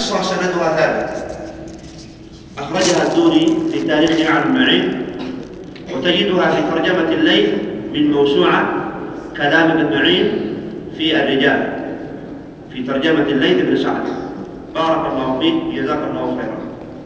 القصة سندها ثابت، أخرجها الدوري في تاريخ أعلى المعين، وتجدها في ترجمة الليث من موسوعة كلام ابن معين في الرجال، في ترجمة الليث بن سعد. بارك الله فيك، جزاك الله خيرا.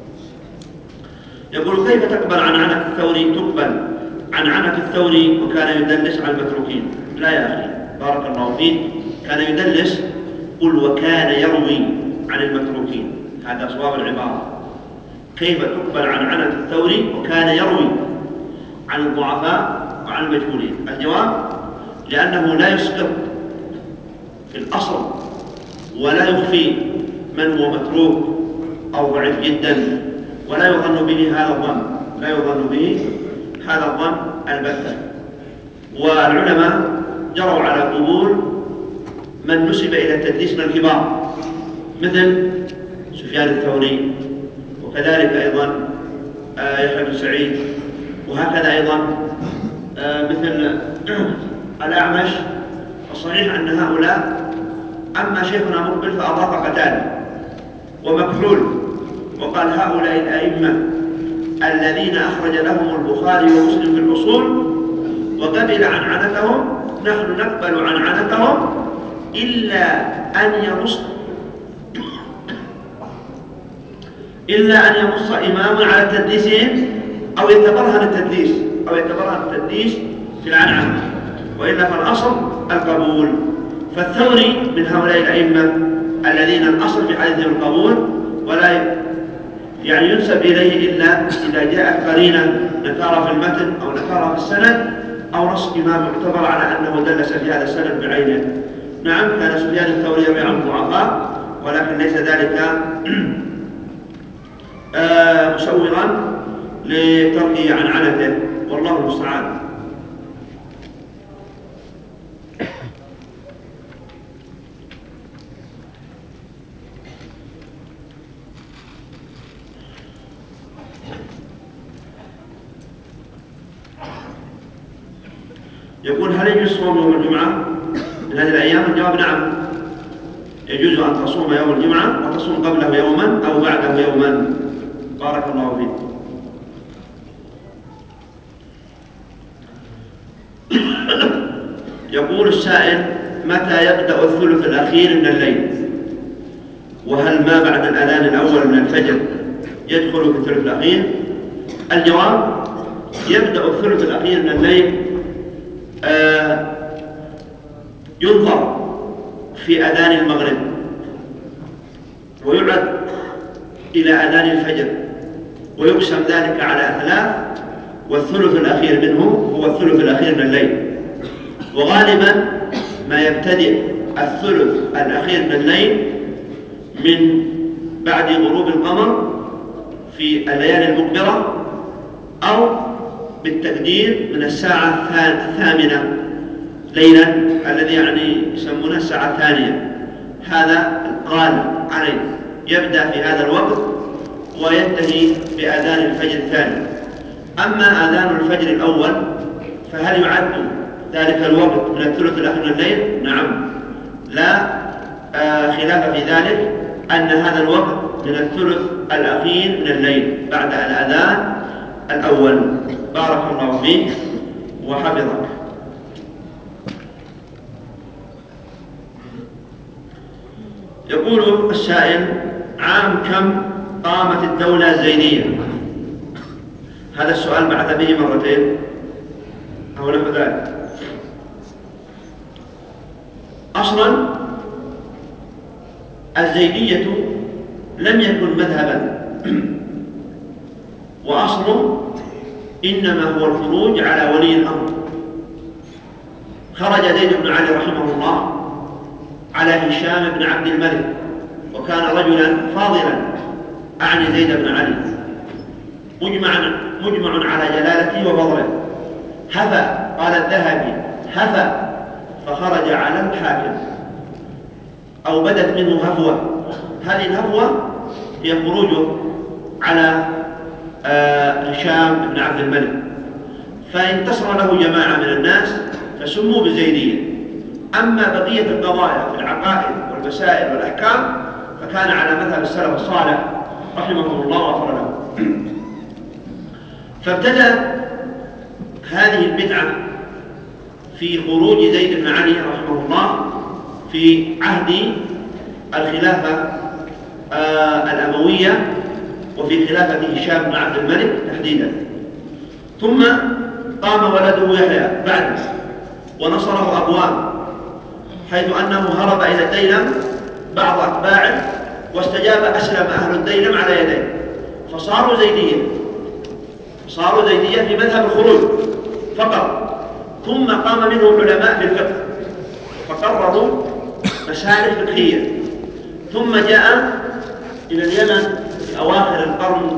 يقول: كيف تقبل عن عنة الثوري؟ تقبل عن عنة الثوري وكان يدلس على المتروكين. لا يا أخي، بارك الله فيك، كان يدلس، قل وكان يروي عن المتروكين، هذا صواب العبارة. كيف تقبل عن عنة الثوري وكان يروي عن الضعفاء وعن المجهولين؟ الجواب: لأنه لا يسقط في الأصل ولا يخفي من هو متروك أو ضعيف جدا، ولا يظن به هذا الظن، لا يظن به هذا الظن البتة. والعلماء جروا على قبول من نسب إلى التدليس من الكبار، مثل سفيان الثوري، وكذلك أيضا يحيى بن سعيد، وهكذا أيضا مثل الأعمش. الصحيح أن هؤلاء، أما شيخنا مقبل فأضاف قتادة ومكحول وقال: هؤلاء الأئمة الذين أخرج لهم البخاري ومسلم في الأصول وقبل عن عنتهم، نحن نقبل عن عنتهم إلا أن ينص إمام على تدليسهم أو يتبرهن التدليس في العنعنة، وإلا فالأصل القبول. فالثوري من هؤلاء الأئمة الذين الأصل في حديثهم القبول، ولا ينسب إليه إلا إذا جاءت قرينة نكارة في المتن أو نكارة في السند أو نص إمام معتبر على أنه دلس في هذا السند بعينه. نعم، كان سفيان الثوري يروي عن الضعفاء، ولكن ليس ذلك مسوغا لتركه عن عنته، والله المستعان. يقول: هل يجوز صوم يوم الجمعة من هذه الأيام؟ الجواب: نعم، يجوز أن تصوم يوم الجمعة وتصوم قبله يوما أو بعده يوما. بارك الله فيك. يقول السائل: متى يبدأ الثلث الأخير من الليل؟ وهل ما بعد الأذان الأول من الفجر يدخل في الثلث الأخير؟ الجواب: يبدأ الثلث الأخير من الليل ينظر في أذان المغرب ويعد إلى أذان الفجر، ويقسم ذلك على 3، والثلث الأخير منه هو الثلث الأخير من الليل. وغالبا ما يبتدئ الثلث الأخير من الليل من بعد غروب القمر في الليالي المقبرة، أو بالتقدير من الساعة 8 ليلا، الذي يسمونه الساعة 2. هذا الغالب عليه، يبدأ في هذا الوقت وينتهي بأذان الفجر الثاني. أما أذان الفجر الأول فهل يعد ذلك الوقت من الثلث الأخير من الليل؟ نعم، لا خلاف في ذلك، أن هذا الوقت من الثلث الأخير من الليل بعد الأذان الأول. بارك الله فيك وحفظك. يقول السائل: عام كم قامت الدولة الزيدية؟ هذا السؤال بعث به مرتين أو نحو ذلك. أصلا الزيدية لم يكن مذهبا، وأصله إنما هو الخروج على ولي الأمر. خرج زيد بن علي رحمه الله على هشام بن عبد الملك، وكان رجلا فاضلا، أعني زيد بن علي، مجمع على جلالته وفضله. هفى، قال الذهبي: هفى فخرج على الحاكم، أو بدت منه هفوة. هذه الهفوة هي خروجه على هشام بن عبد الملك، فانتصر له جماعة من الناس فسموا بالزيدية. أما بقية القضايا في العقائد والمسائل والأحكام فكان على مذهب السلف الصالح رحمهم الله وغفر له. فابتدأت هذه البدعة في خروج زيد بن علي رحمه الله في عهد الخلافة الأموية وفي خلافة هشام بن عبد الملك تحديدا. ثم قام ولده يحيى بعده ونصره أبواب، حيث أنه هرب إلى الديلم بعض أتباعه واستجاب أسلم أهل الديلم على يديه، فصاروا زيدية في مذهب الخروج فقط. ثم قام منهم علماء في الفقه فقرروا مسالك فقهية. ثم جاء إلى اليمن في أواخر القرن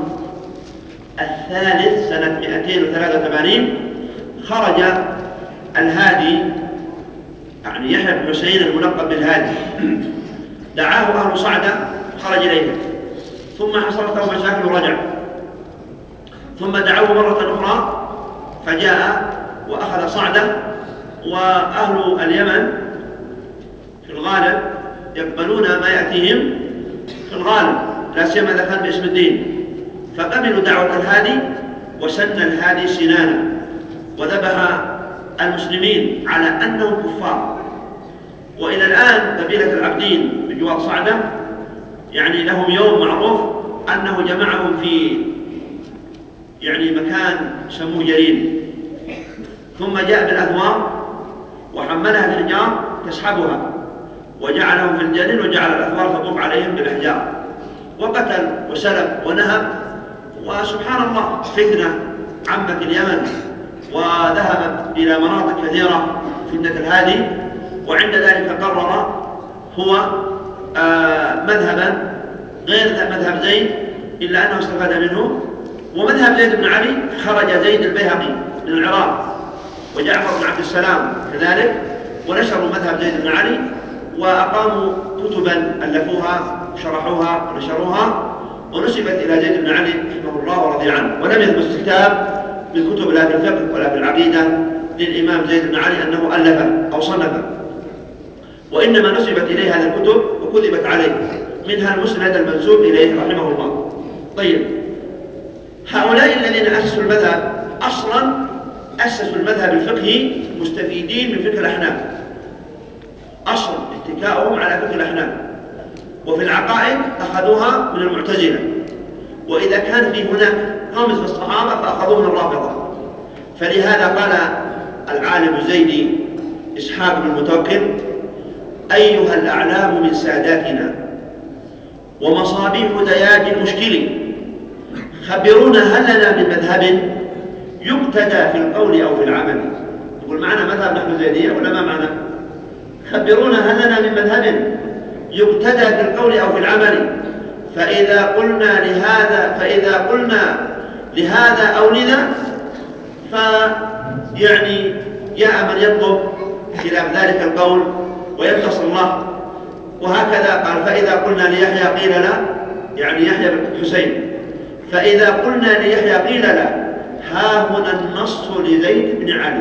الثالث سنة 283 خرج الهادي، يعني يحيى بن حسين الملقب بالهادي، دعاه أهل صعدة خرج إليه، ثم حصلت له مشاكل ورجع، ثم دعوه مرة أخرى فجاء وأخذ صعدة. وأهل اليمن في الغالب يقبلون ما يأتيهم في الغالب، لا سيما إذا كان باسم الدين، فقبلوا دعوة الهادي وسن الهادي سنانا وذبح المسلمين على أنهم كفار. وإلى الآن قبيلة العبدين بجوار صعدة يعني لهم يوم معروف أنه جمعهم في يعني مكان سموه جليل، ثم جاء بالأثوار وحملها الحجار تسحبها وجعلهم في الجليل وجعل الأثوار تطوف عليهم بالأحجار، وقتل وسلب ونهب. وسبحان الله فتنة عمت اليمن وذهبت إلى مناطق كثيرة فتنة الهادي. وعند ذلك قرر هو مذهبا غير مذهب زيد إلا أنه استفاد منه. ومذهب زيد بن علي خرج زيد البيهقي من العراق وجعفر بن عبد السلام كذلك ونشروا مذهب زيد بن علي وأقاموا كتبا ألفوها شرحوها ونشروها ونسبت إلى زيد بن علي رحمه الله ورضي عنه. ولم يثبت كتاب من كتب لا في الفقه ولا في العقيدة للإمام زيد بن علي أنه ألفه أو صنفه، وإنما نسبت إليه هذه الكتب وكذبت عليه، منها المسند المنسوب إليه رحمه الله. طيب، هؤلاء الذين أسسوا المذهب أصلا أسسوا المذهب الفقهي مستفيدين من فقه الأحناف، أصل اتكاؤهم على فقه الأحناف، وفي العقائد أخذوها من المعتزلة، وإذا كان في هناك رمز في الصحابة فأخذوه من الرافضة. فلهذا قال العالم الزيدي إسحاق بن المتوكل: أيها الأعلام من ساداتنا ومصابيح دياج المشكل، خبرونا هل لنا من مذهب يقتدى في القول أو في العمل. يقول معنا مذهب نحن الزيدية ولا ما معنا؟ خبرونا هل لنا من مذهب يقتدى في القول أو في العمل، فإذا قلنا لهذا أو لذا فيعني جاء من يطلب خلاف ذلك القول وينتصر له. وهكذا قال: فإذا قلنا ليحيى قيل لا، يعني يحيى بن حسين، فإذا قلنا ليحيى قيل لا، ها هنا النص لزيد بن علي.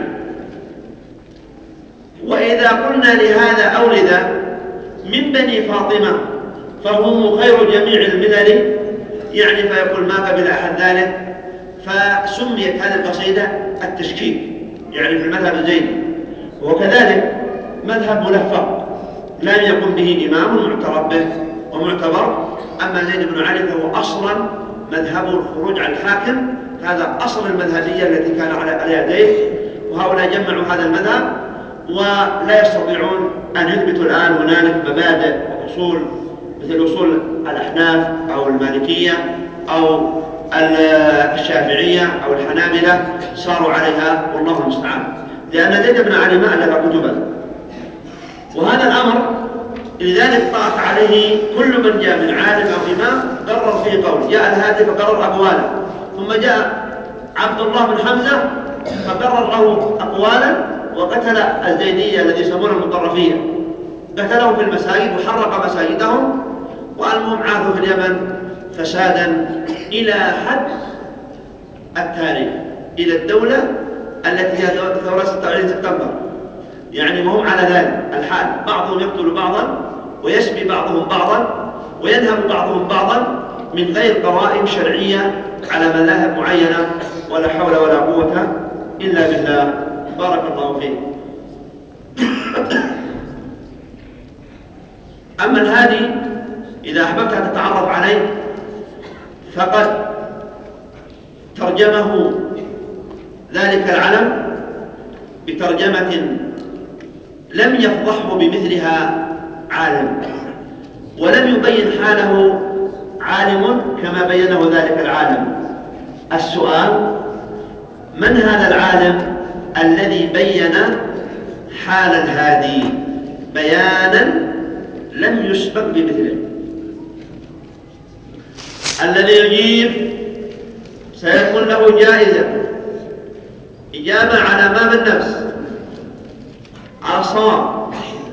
وإذا قلنا لهذا أو لذا من بني فاطمة فهم خير جميع الملل، يعني فيقول ما قبل أحد ذلك. فسميت هذه القصيدة التشكيك، يعني في المذهب الزيدي. وكذلك مذهب ملفق لم يكن به إمام معترف به ومعتبر. أما زيد بن علي فهو أصلا مذهبه الخروج عن الحاكم، هذا أصل المذهبية التي كان عليها زيد. وهؤلاء جمعوا هذا المذهب ولا يستطيعون أن يثبتوا الآن هنالك مبادئ وأصول مثل أصول الأحناف أو المالكية أو الشافعية أو الحنابلة صاروا عليها، والله المستعان، لأن زيد بن علي ما ألف كتبا. وهذا الأمر لذلك طاف عليه كل من جاء من عالم أو إمام قرر فيه قول. جاء الهادي فقرر أقوالا، ثم جاء عبد الله بن حمزة فقرر له أقوالا وقتل الزيدية الذي يسمونه المطرفية، قتلهم في المساجد وحرق مساجدهم. والمهم عاثوا في اليمن فسادا إلى حد التاريخ، إلى الدولة التي هي ثورة 26 سبتمبر، يعني وهم على ذلك الحال، بعضهم يقتل بعضا ويسبي بعضهم بعضا وينهب بعضهم بعضا من غير قوائم شرعية على مذاهب معينة، ولا حول ولا قوة إلا بالله. بارك الله فيك. أما الهادي إذا أحببت أن تتعرف عليه فقد ترجمه ذلك العلم بترجمة لم يفضحه بمثلها عالم، ولم يبين حاله عالم كما بينه ذلك العالم. السؤال: من هذا العالم الذي بين حال الهادي بيانا لم يسبق بمثله؟ الذي يجيب سيكون له جائزة، إجابة على ما بالنفس، على الصواب.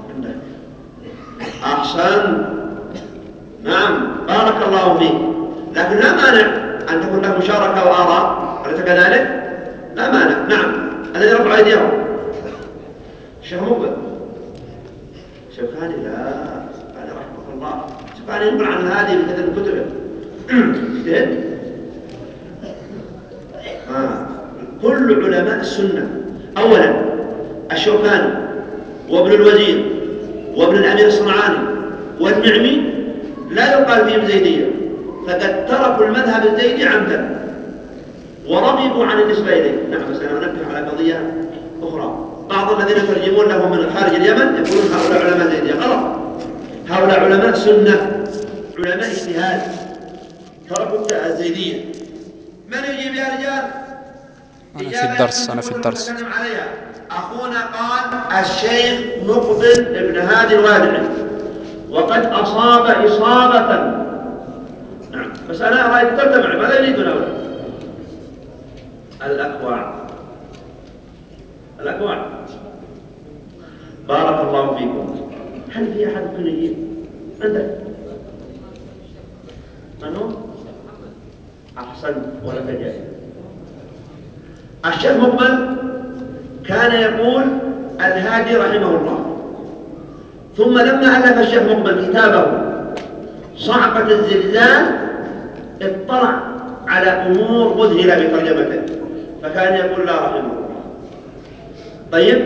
أحسن، نعم، بارك الله فيك. لكن لا مانع أن تكون له مشاركة وآراء، أليس كذلك؟ لا مانع. نعم، الذي رفع أيديهم الشيخ مقبل. شوكاني لا، هذا رحمه الله. شوكاني ينقل عن هذه من كتب كتبه. اجتهد. كل علماء السنة أولا الشوكاني وابن الوزير وابن الأمير الصنعاني والنعمي لا يقال فيهم زيدية، فقد تركوا المذهب الزيدي عمدا ورغبوا عن النسبة إليه. نعم، بس أنا أنبه على قضية أخرى. بعض الذين يترجمون لهم من خارج اليمن يقولون هؤلاء علماء زيدية. غلط، هؤلاء علماء سنة، علماء اجتهاد، تركوا الزيدية. من يجيب يا رجال؟ أنا في الدرس. أخونا قال الشيخ مقبل ابن هادي الوادعي وقد أصاب إصابة. نعم، بس أنا رأيت ترتمع، ماذا يريدون أولا؟ الأكواع. بارك الله فيكم. هل في أحد ممكن يجيب؟ عندك من هو؟ أحسن، ولا تجاهل. الشيخ مقبل كان يقول الهادي رحمه الله، ثم لما ألف الشيخ مقبل كتابه صعقة الزلزال اطلع على أمور مذهلة بترجمته، فكان يقول لا رحمه الله. طيب،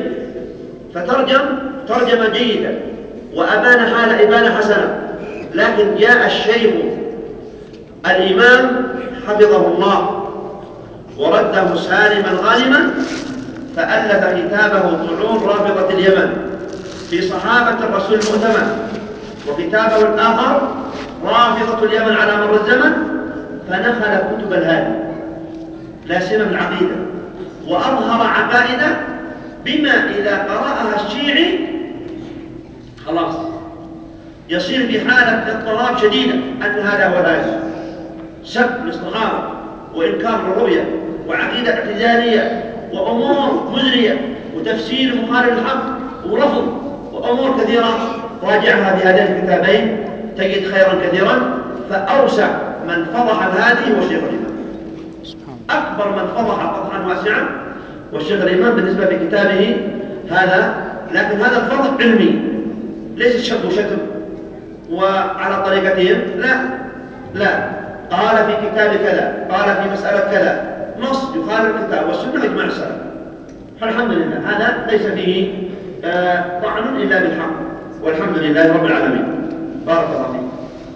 ترجمة جيدة وأبان حال إبانة حسنة، لكن جاء الشيخ الإمام حفظه الله ورده سالما غانما فألف كتابه طعون رافضة اليمن في صحابة الرسول المؤتمن، وكتابه الآخر رافضة اليمن على مر الزمن، فنخل كتب الهادي لا سيما العقيدة، وأظهر عقائده بما إذا قرأها الشيعي خلاص يصير في حالة اضطراب شديدة أن هذا هو الهادي. سب للصحابة وإنكار للرؤية وعقيدة اعتزالية وأمور مزرية وتفسير مخالف للحق ورفض وأمور كثيرة. راجعها في هذين الكتابين تجد خيرا كثيرا. فأوسع من فضح الهادي هو الشيخ الإمام، أكبر من فضح فضحا واسعا والشيخ الإمام بالنسبة لكتابه هذا. لكن هذا الفضح علمي، ليس شب وشتم وعلى طريقتهم، لا، قال في كتاب كذا، قال في مسألة كذا، نص يخالف الكتاب والسنة إجماع السلف، فالحمد لله هذا ليس فيه طعن إلا بالحق، والحمد لله رب العالمين. بارك الله فيك.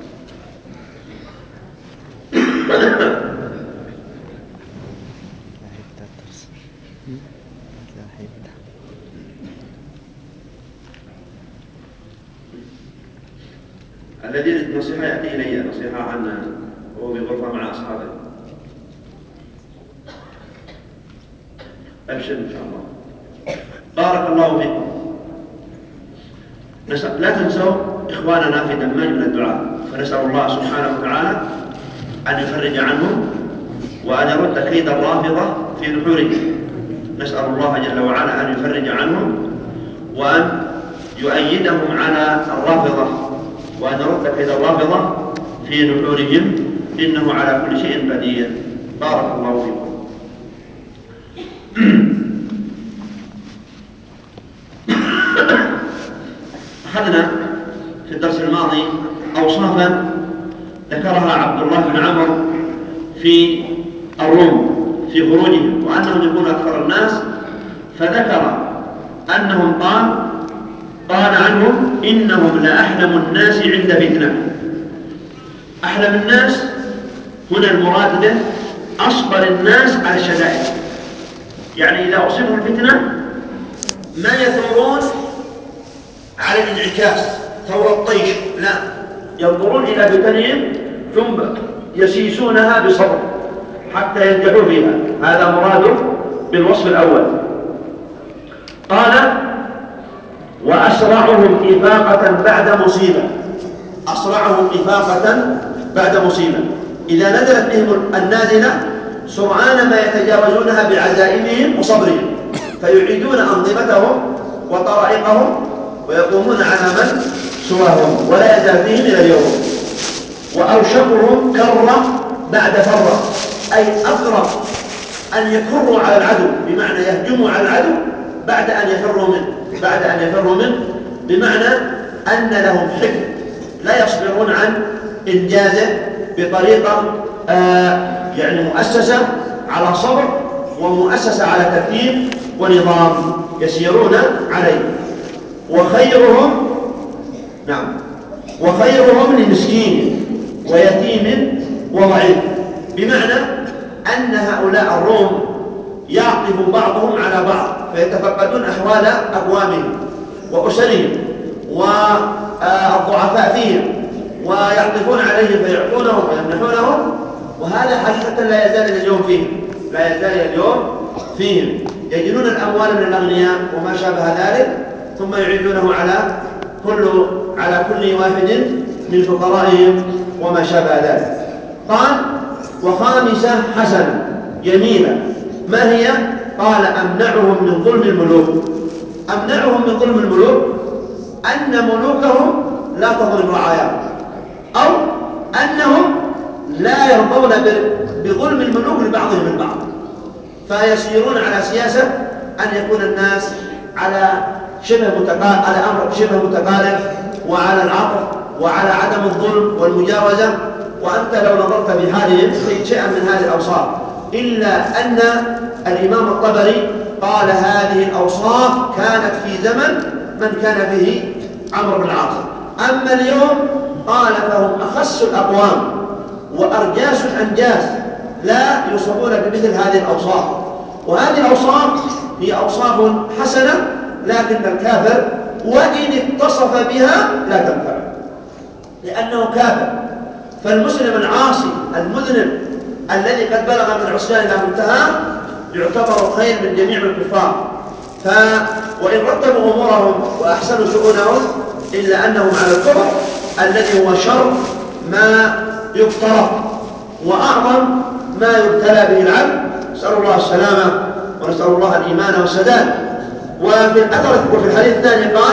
الذي نصيحة يأتي إلي نصيحة عن وهو بغرفة مع أصحابه، أبشر إن شاء الله. بارك الله فيكم. لا تنسوا إخواننا في دماج من الدعاء، فنسأل الله سبحانه وتعالى أن يفرج عنهم وأن يرد كيد الرافضة في نحورهم. نسأل الله جل وعلا أن يفرج عنهم وأن يؤيدهم على الرافضة وأن يرد كيد الرافضة في نحورهم، إنه على كل شيء قدير. بارك الله فيكم. أخذنا في الدرس الماضي أوصافا ذكرها عبد الله بن عمرو في الروم في خروجهم وأنهم يكونوا أكثر الناس، فذكر أنهم قال عنهم إنهم لأحلم الناس عند فتنة. أحلم الناس هنا المراد به أصبر الناس على الشدائد، يعني إذا أصيبوا الفتنة ما يثورون على الانعكاس ثور الطيش، لا، ينظرون إلى فتنهم ثم يسيسونها بصبر حتى ينجحوا فيها. هذا مراده بالوصف الأول. قال وأسرعهم إفاقة بعد مصيبة. أسرعهم إفاقة بعد مصيبة، إذا نزلت بهم النازلة سرعان ما يتجاوزونها بعزائمهم وصبرهم، فيعيدون أنظمتهم وطرائقهم ويقومون على من سواهم ولا يزال فيهم إلى اليوم. وأوشكهم كرة بعد فرة، أي أقرب أن يكروا على العدو، بمعنى يهجموا على العدو بعد أن يفروا منه، بمعنى أن لهم حكم لا يصبرون عن إنجازه بطريقة يعني مؤسسة على صبر ومؤسسة على ترتيب ونظام يسيرون عليه. وخيرهم لمسكين ويتيم وضعيف، بمعنى أن هؤلاء الروم يعطف بعضهم على بعض فيتفقدون أحوال أقوامهم وأسرهم والضعفاء فيهم ويعطفون عليهم فيعطونهم ويمنحونهم، وهذا حقيقة لا يزال اليوم فيهم يجنون الأموال من الأغنياء وما شابه ذلك ثم يعيدونه على كل واحد من فقرائهم وما شابه ذلك. قال وخامسة حسنة جميلة، ما هي؟ قال أمنعهم من ظلم الملوك، أن ملوكهم لا تظلم رعاياهم، أو أنهم لا يرضون بظلم الملوك لبعضهم البعض، فيسيرون على سياسة أن يكون الناس على أمر شبه متقارب وعلى العطف وعلى عدم الظلم والمجاوزة. وأنت لو نظرت في حالهم تجد شيئا من هذه الأوصاف، إلا أن الإمام الطبري قال هذه الأوصاف كانت في زمن من كان فيه عمرو بن العاص، أما اليوم قال فهم أخس الأقوام وأرجاس الأنجاس لا يوصفون بمثل هذه الأوصاف. وهذه الأوصاف هي أوصاف حسنة، لكن الكافر وإن اتصف بها لا تنفع لأنه كافر. فالمسلم العاصي المذنب الذي قد بلغ من العصيان إلى منتهى يعتبر خير من جميع الكفار، وإن رتبوا أمورهم وأحسنوا شؤونهم إلا أنهم على الكفر الذي هو شر ما يفترض وأعظم ما يبتلى به العبد. نسأل الله السلامة ونسأل الله الإيمان والسداد. وفي الحديث الثاني قال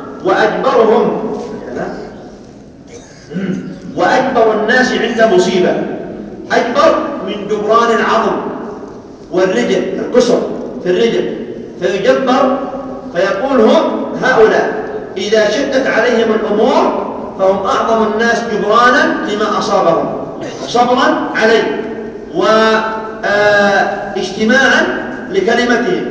وأجبر الناس عند مصيبة. أجبر من جبران العظم والرجل، الكسر في الرجل، فيجبر فيقول هم هؤلاء إذا شدت عليهم الأمور فهم أعظم الناس جبرانا لما أصابهم صبرا عليه واجتماعا لكلمتهم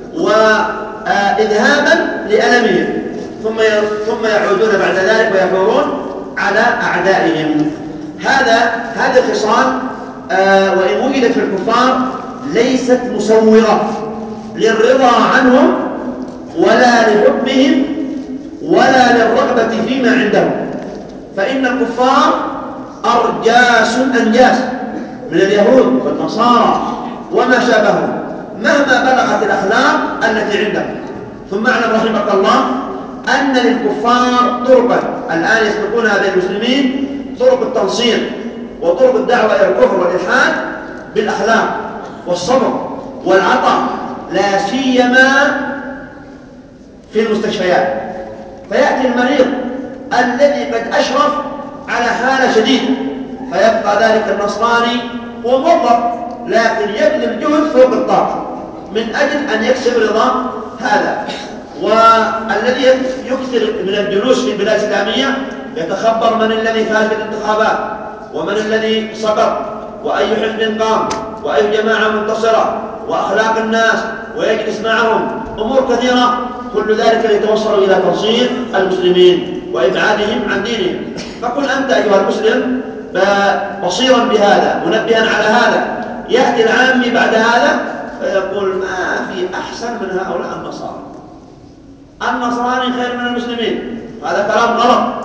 وإذهابا لألمهم، ثم يعودون بعد ذلك ويحورون على أعدائهم. هذه الخصال وإن وجدت في الكفار ليست مسوغة للرضا عنهم ولا لحبهم ولا للرغبة فيما عندهم، فإن الكفار أرجاس أنجاس من اليهود والنصارى وما شابههم مهما بلغت الأخلاق التي عندهم. ثم اعلم رحمك الله أن للكفار طرقا الآن يسلكونها بين المسلمين، طرق التنصير وطرق الدعوة إلى الكفر والإلحاد بالأخلاق والصبر والعطاء، لا سيما في المستشفيات. فيأتي المريض الذي قد أشرف على حالة شديدة فيبقى ذلك النصراني هو موظف لكن يبذل جهد فوق الطاقة من أجل أن يكسب رضا هذا، والذي يكثر من الجلوس في البلاد الإسلامية يتخبر من الذي فاز بالانتخابات ومن الذي صبر، وأي حزب قام، وأي جماعة منتصرة، وأخلاق الناس ويجلس معهم، أمور كثيرة، كل ذلك ليتوصلوا إلى تنصير المسلمين وإبعادهم عن دينهم. فكن أنت أيها المسلم بصيرا بهذا، منبها على هذا. يأتي العامي بعد هذا فيقول ما في أحسن من هؤلاء النصارى، النصراني خير من المسلمين. هذا كلام غلط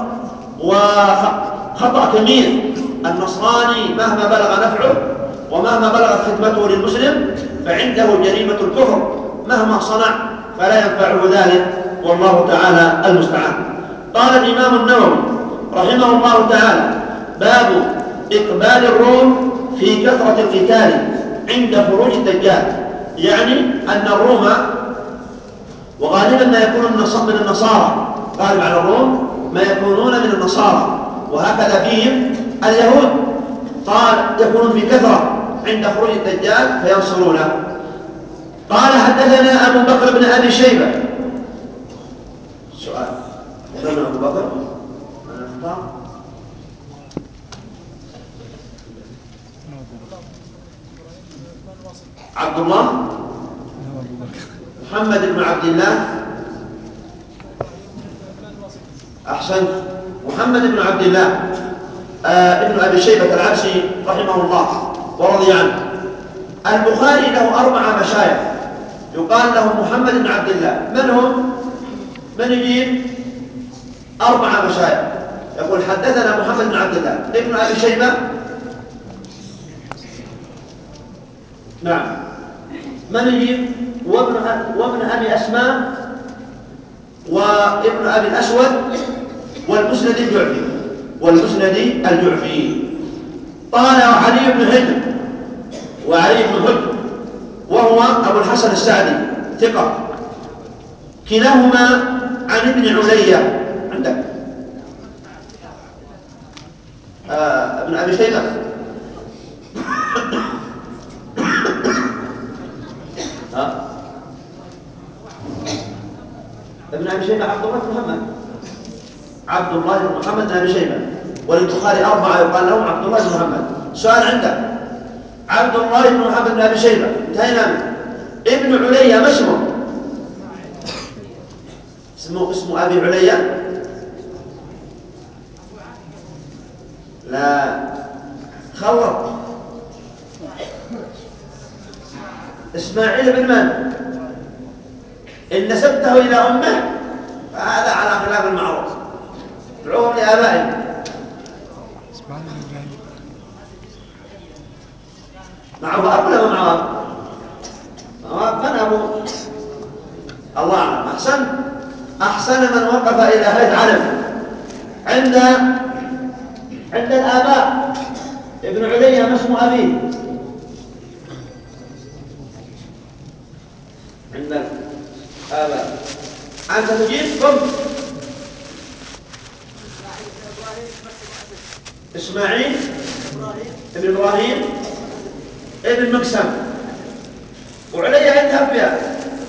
وخطأ كبير. النصراني مهما بلغ نفعه ومهما بلغت خدمته للمسلم فعنده جريمة الكفر، مهما صنع فلا ينفعه ذلك، والله تعالى المستعان. قال الإمام النووي رحمه الله تعالى: باب إقبال الروم في كثرة القتال عند خروج الدجال. يعني أن الروم وغالبا ما يكون من النصارى، غالب على الروم ما يكونون من النصارى، وهكذا فيهم اليهود، قال يكونون في كثرة عند خروج الدجال فينصرونه. قال حدثنا أبو بكر بن أبي شيبة. سؤال: حدثنا أبو بكر أنا أختار عبد الله محمد بن عبد الله. أحسنت، محمد بن عبد الله ابن أبي شيبة العبسي رحمه الله ورضي عنه. البخاري له 4 مشايخ يقال لهم محمد بن عبد الله. من هم؟ من يجيب 4 مشايخ يقول حدثنا محمد بن عبد الله ابن أبي شيبة. نعم. من يجيب؟ وابن أبي أسماء وابن أبي الأسود والمسند الجعفي. قال علي بن حجر وعلي بن حجر وهو أبو الحسن السعدي ثقة، كلاهما عن ابن علية. عندك ابن أبي شيبة ابن أبي شيبة عبد الله بن محمد بن أبي شيبة، وللبخاري 4 يقال لهم عبد الله بن محمد. سؤال عندك: عبد الله بن محمد بن أبي شيبة انتهينا منه. ابن علية ما اسمه؟ اسمه أبي علية؟ لا، خلط. إسماعيل بن من؟ إن نسبته إلى أمه فهذا على خلاف المعروف، ادعوهم لآبائهم. معه أب ولا ما معه أب؟ من أبوه؟ الله أعلم. أحسن من وقف إلى هذا علم عند الآباء. ابن علية ما اسم أبيه؟ عند الآباء. أنت تجيب قم. إسماعيل ابن إبراهيم ابن مقسم، وعلية عندها فيها.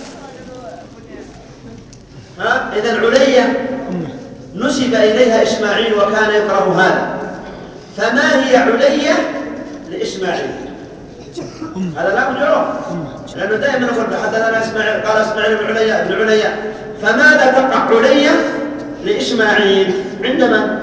إذن علية نسب إليها إسماعيل وكان يكره هذا، فما هي علية لإسماعيل؟ هذا لا مجرد، لأنه دائما نقول حدثنا إسماعيل قال إسماعيل بن علية. فماذا تقع علية لإسماعيل عند من؟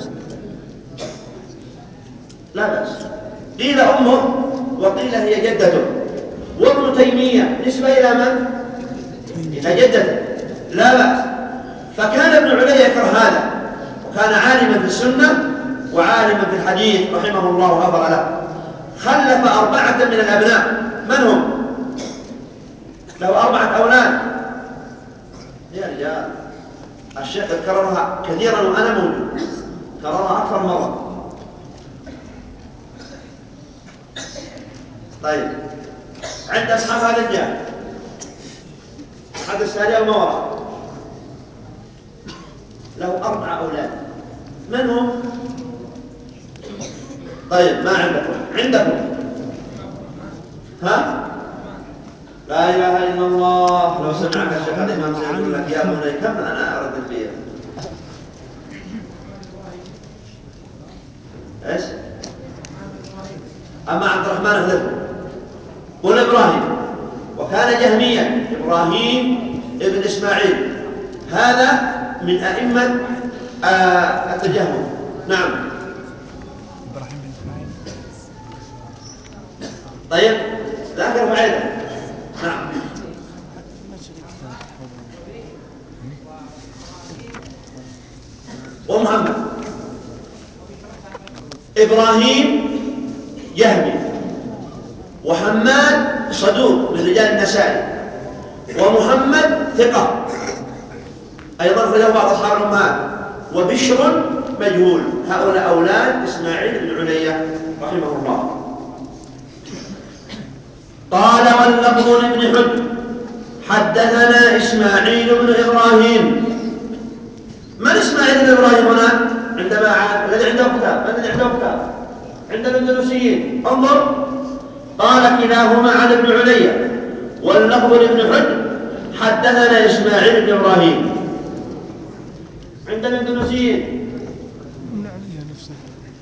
لا بأس، قيل أمه وقيل هي جدته. وابن تيمية نسبة إلى من؟ إلى جدته، لا بأس. فكان ابن علية يكره هذا، وكان عالما في السنة وعالما في الحديث رحمه الله وغفر له. خلف 4 من الأبناء. من هم؟ له 4 أولاد. يا رجال، الشيخ كررها كثيرا وأنا موجود، كررها أكثر مرة. طيب، عند أصحاب هذا الجاه حد السارية وما وراء له 4 أولاد. من هم؟ طيب، ما عندكم ها؟ لا إله إلا الله. لو سمعك الشيخ الإمام سيقول لك يا بني كم أنا أرد البيت. إيش؟ أما عبد الرحمن اختلفوا. قل إبراهيم، وكان جهميا إبراهيم ابن إسماعيل، هذا من أئمة التجهم. نعم. طيب ذاكر فعيدة. نعم. ومحمد. إبراهيم جهمي، وحماد صدوق من رجال النسائي، ومحمد ثقة أيضا خرجه بعض أصحاب الأمهات، وبشر مجهول. هؤلاء أولاد إسماعيل بن علية رحمه الله. قال واللفظ لابن حجر حدثنا إسماعيل بن إبراهيم. من إسماعيل بن إبراهيم هنا؟ عندما عاد الذي عنده كتاب، من الذي عنده كتاب؟ عند الأندلسيين. انظر، قال كلاهما عن ابن علية، واللفظ لابن حجر حدثنا إسماعيل بن إبراهيم. عند الأندلسيين ابن علية نفسه.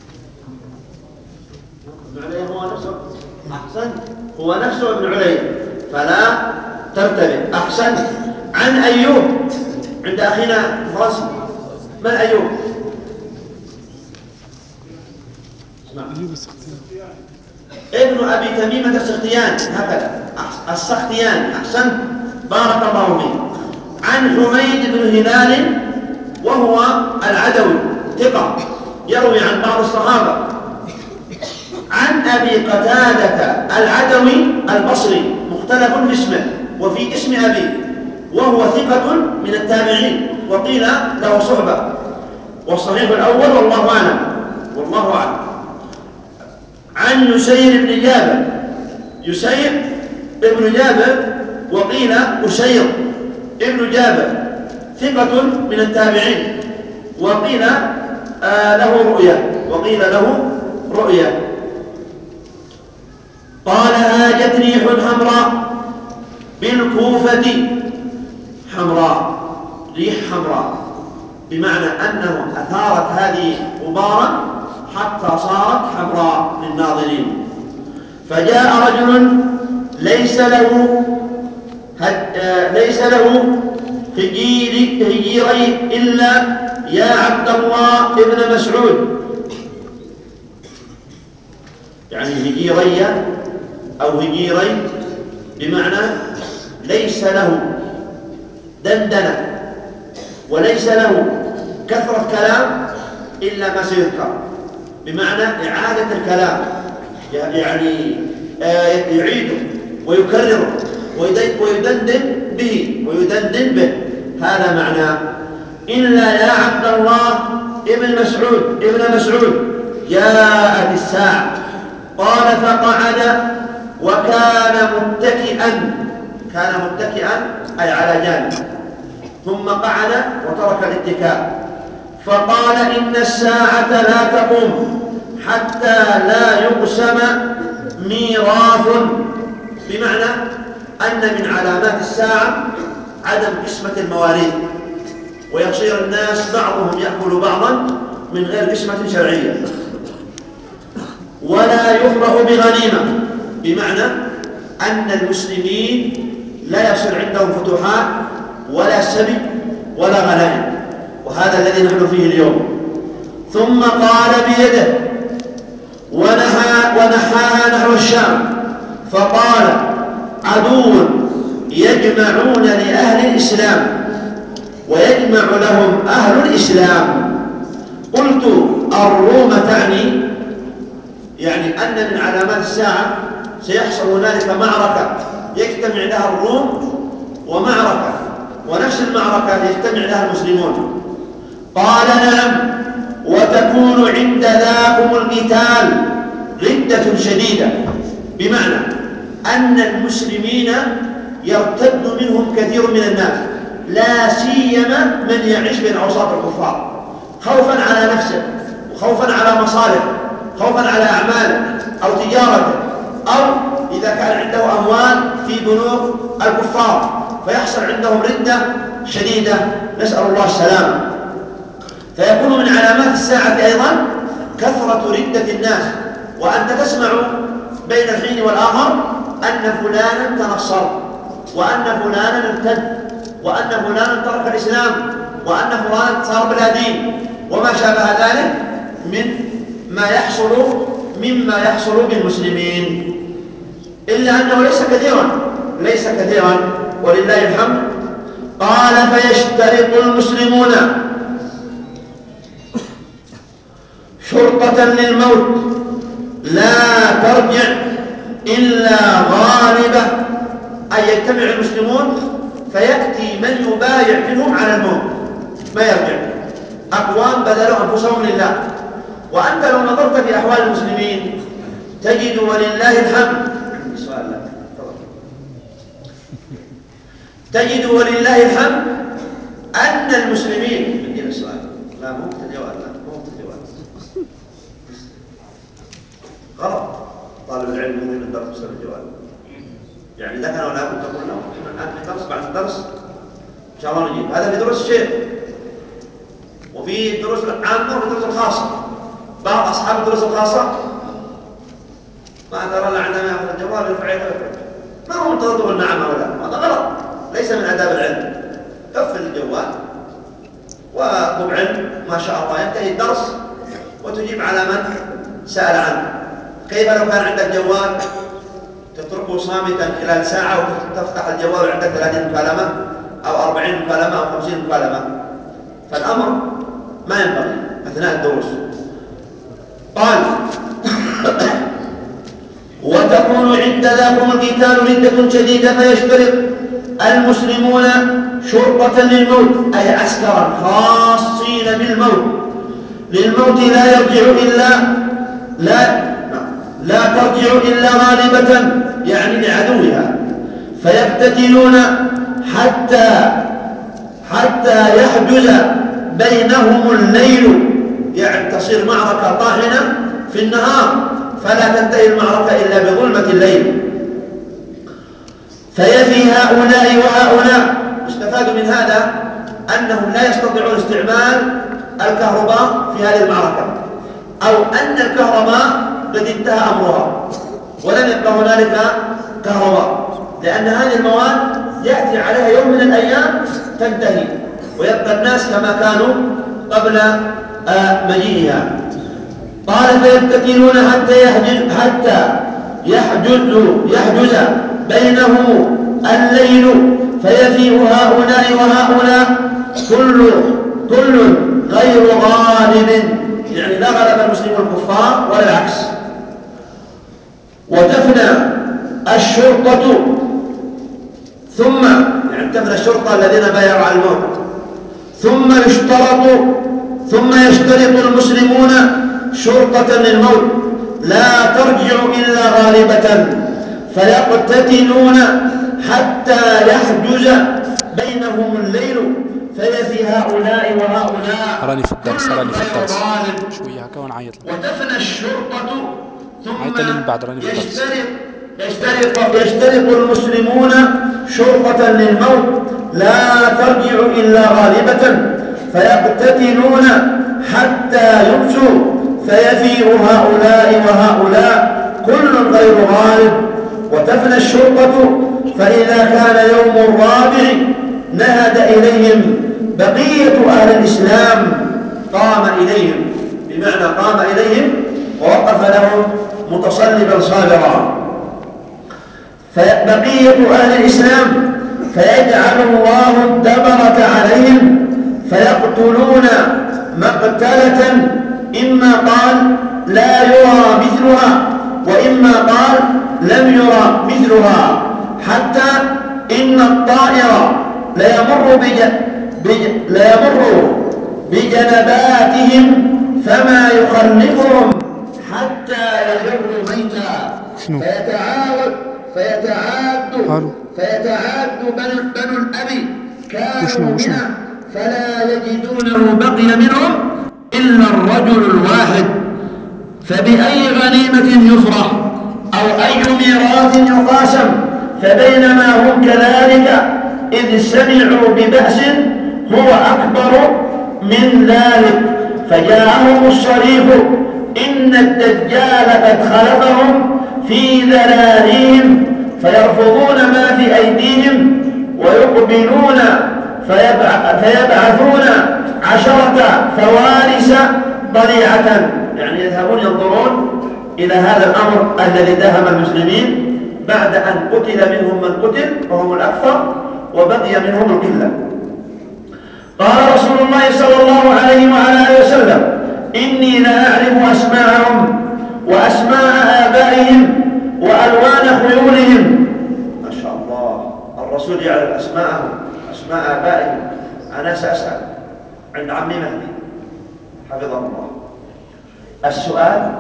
ابن علية هو نفسه. أحسن، هو نفسه ابن علية، فلا ترتبه. أحسن. عن أيوب عند أخينا فرنسي. من أيوب؟ أيوب السختيان، ابن أبي تميمة السختيان، هكذا السختيان. أحسن، بارك الله فيك. عن حميد بن هلال وهو العدوي ثقة، يروي عن بعض الصحابة. عن أبي قتادة العدوي البصري، مختلف في اسمه وفي اسم أبيه، وهو ثقة من التابعين، وقيل له صحبة، والصحيح الأول والله أعلم. والله أعلم. عن يسير بن جابر، يسير ابن جابر، وقيل أسير ابن جابر، ثقة من التابعين، وقيل له رؤيا، وقيل له رؤيا. قال هاجت ريح حمراء بالكوفة، حمراء، ريح حمراء، بمعنى أنه أثارت هذه غبارا حتى صارت حمراء للناظرين. فجاء رجل ليس له هجيري إلا يا عبد الله ابن مسعود، يعني هجيري أو هجيري بمعنى ليس له دندنة وليس له كثرة كلام إلا ما سيذكر، بمعنى إعادة الكلام، يعني يعيده ويكرره ويدندن به، هذا معناه. إلا يا عبد الله ابن مسعود جاءت الساعة. قال فقعد وكان متكئا، كان متكئا أي على جانب، ثم قعد وترك الاتكاء. فقال إن الساعة لا تقوم حتى لا يقسم ميراث، بمعنى أن من علامات الساعة عدم قسمة المواريث، ويصير الناس بعضهم يأكل بعضا من غير قسمة شرعية. ولا يفرح بغنيمة، بمعنى أن المسلمين لا يصير عندهم فتوحات ولا سبي ولا غنائم، وهذا الذي نحن فيه اليوم. ثم قال بيده ونحاها نحو الشام، فقال عدو يجمعون لأهل الإسلام ويجمع لهم أهل الإسلام. قلت الروم تعني، يعني أن من علامات الساعة سيحصل هنالك معركة يجتمع لها الروم، ومعركة ونفس المعركة يجتمع لها المسلمون. قال نعم، وتكون عند ذاكم القتال ردة شديدة، بمعنى أن المسلمين يرتد منهم كثير من الناس، لا سيما من يعيش بين أوساط الكفار، خوفا على نفسه وخوفا على مصالحه، خوفا على أعماله أو تجارته، أو إذا كان عنده أموال في بنوك الكفار، فيحصل عندهم ردة شديدة، نسأل الله السلامة. فيكون من علامات الساعة أيضا كثرة ردة الناس. وأنت تسمع بين الحين والآخر أن فلانا تنصر، وأن فلانا ارتد، وأن فلانا ترك الإسلام، وأن فلانا صار بلا دين، وما شابه ذلك مما يحصل بالمسلمين، إلا أنه ليس كثيرا ولله الحمد. قال: فيشترط المسلمون شرطة للموت لا ترجع إلا غالبة، أي يجتمع المسلمون فيأتي من يبايع منهم على الموت ما يرجع، أقوام بذلوا أنفسهم لله. وأنت لو نظرت في أحوال المسلمين تجد ولله الحمد أن المسلمين بدين السؤال لا مو الجوال غلط. طالب العلم من الدرس بسبب الجوال، يعني إذا كانوا لا بد تقول لهم الآن في درس بعد الدرس إن شاء الله نجيب. هذا في دروس الشيخ وفي الدروس العامة وفي الدروس الخاصة. بعض أصحاب الدروس الخاصة ما ترى إلا عندما يأخذ الجوال يرفع يده ويخرج، ما هو منتظر تقول نعم أو لا، هذا غلط، ليس من آداب العلم. قفل الجوال وطب علم ما شاء الله ينتهي الدرس وتجيب على من سأل عنه. كيف لو كان عندك جوال تتركه صامتا خلال ساعة وتفتح الجوال وعندك 30 مكالمة أو 40 مكالمة أو 50 مكالمة؟ فالأمر ما ينبغي أثناء الدروس. قال: وتكون عند ذاكم القتال ردة شديدة فيشترط المسلمون شرطة للموت، أي عسكرا خاصين للموت لا ترجع إلا غالبة، يعني لعدوها، فيقتتلون حتى يحجز بينهم الليل، يعني تصير معركة طاحنة في النهار فلا تنتهي المعركة إلا بظلمة الليل. فيفي هؤلاء وهؤلاء. استفادوا من هذا أنهم لا يستطيعون استعمال الكهرباء في هذه المعركة، أو أن الكهرباء قد انتهى أمرها ولم يبقى هنالك كهرباء، لأن هذه المواد يأتي عليها يوم من الأيام تنتهي ويبقى الناس كما كانوا قبل مجيئها. قال: فيقتتلون حتى يحجز بينهم الليل، فيفيء هؤلاء وهؤلاء كل غير غالب، يعني لا غلب المسلمون الكفار ولا العكس. وتفنى الشرطة تفنى الشرطة الذين بايعوا على الموت، ثم يشترط المسلمون شرطة للموت لا ترجع إلا غالبة، فيقتتلون حتى يحجز بينهم الليل، فيفي هؤلاء وهؤلاء. أراني في الدرس شوية هكا ونعيط لك. وتفنى الشرطة عيط لي من بعد، راني في الدرس. يشترط المسلمون شرطة للموت لا ترجع إلا غالبة، فيقتتلون حتى يمسوا، فيفيء هؤلاء وهؤلاء كل غير غالب. وتفنى الشرطة، فإذا كان يوم الرابع نهد إليهم بقية أهل الإسلام، قام إليهم بمعنى قام إليهم ووقف لهم متصلبا صابرا. فبقية أهل الإسلام فيجعل الله الدبرة عليهم فيقتلون مقتلة، إما قال لا يرى مثلها، وإما قال لم يرى مثلها، حتى إن الطائر ليمر بجنباتهم فما يخلفهم حتى يخروا ميتا، فيتعاد بنو الأبي كانوا هنا فلا يجدونه بقي منهم إلا الرجل الواحد، فبأي غنيمة يفرح أو أي ميراث يقاسم. فبينما هم كذلك إذ سمعوا ببأس هو أكبر من ذلك، فجاءهم الصريخ إن الدجال قد خلفهم في ذلالهم فيرفضون ما في أيديهم ويقبلون فيبعثون 10 فوارس ضليعة، يعني يذهبون ينظرون إلى هذا الأمر الذي داهم المسلمين بعد أن قتل منهم من قتل وهم الأكثر وبقي منهم القلة. قال رسول الله صلى الله عليه وعلى آله وسلم: إني لأعرف أسماءهم وأسماء آبائهم وألوان خيولهم. ما شاء الله، الرسول يعرف أسماءهم أسماء آبائهم. أنا سأسأل عند عمي مهدي حفظه الله السؤال: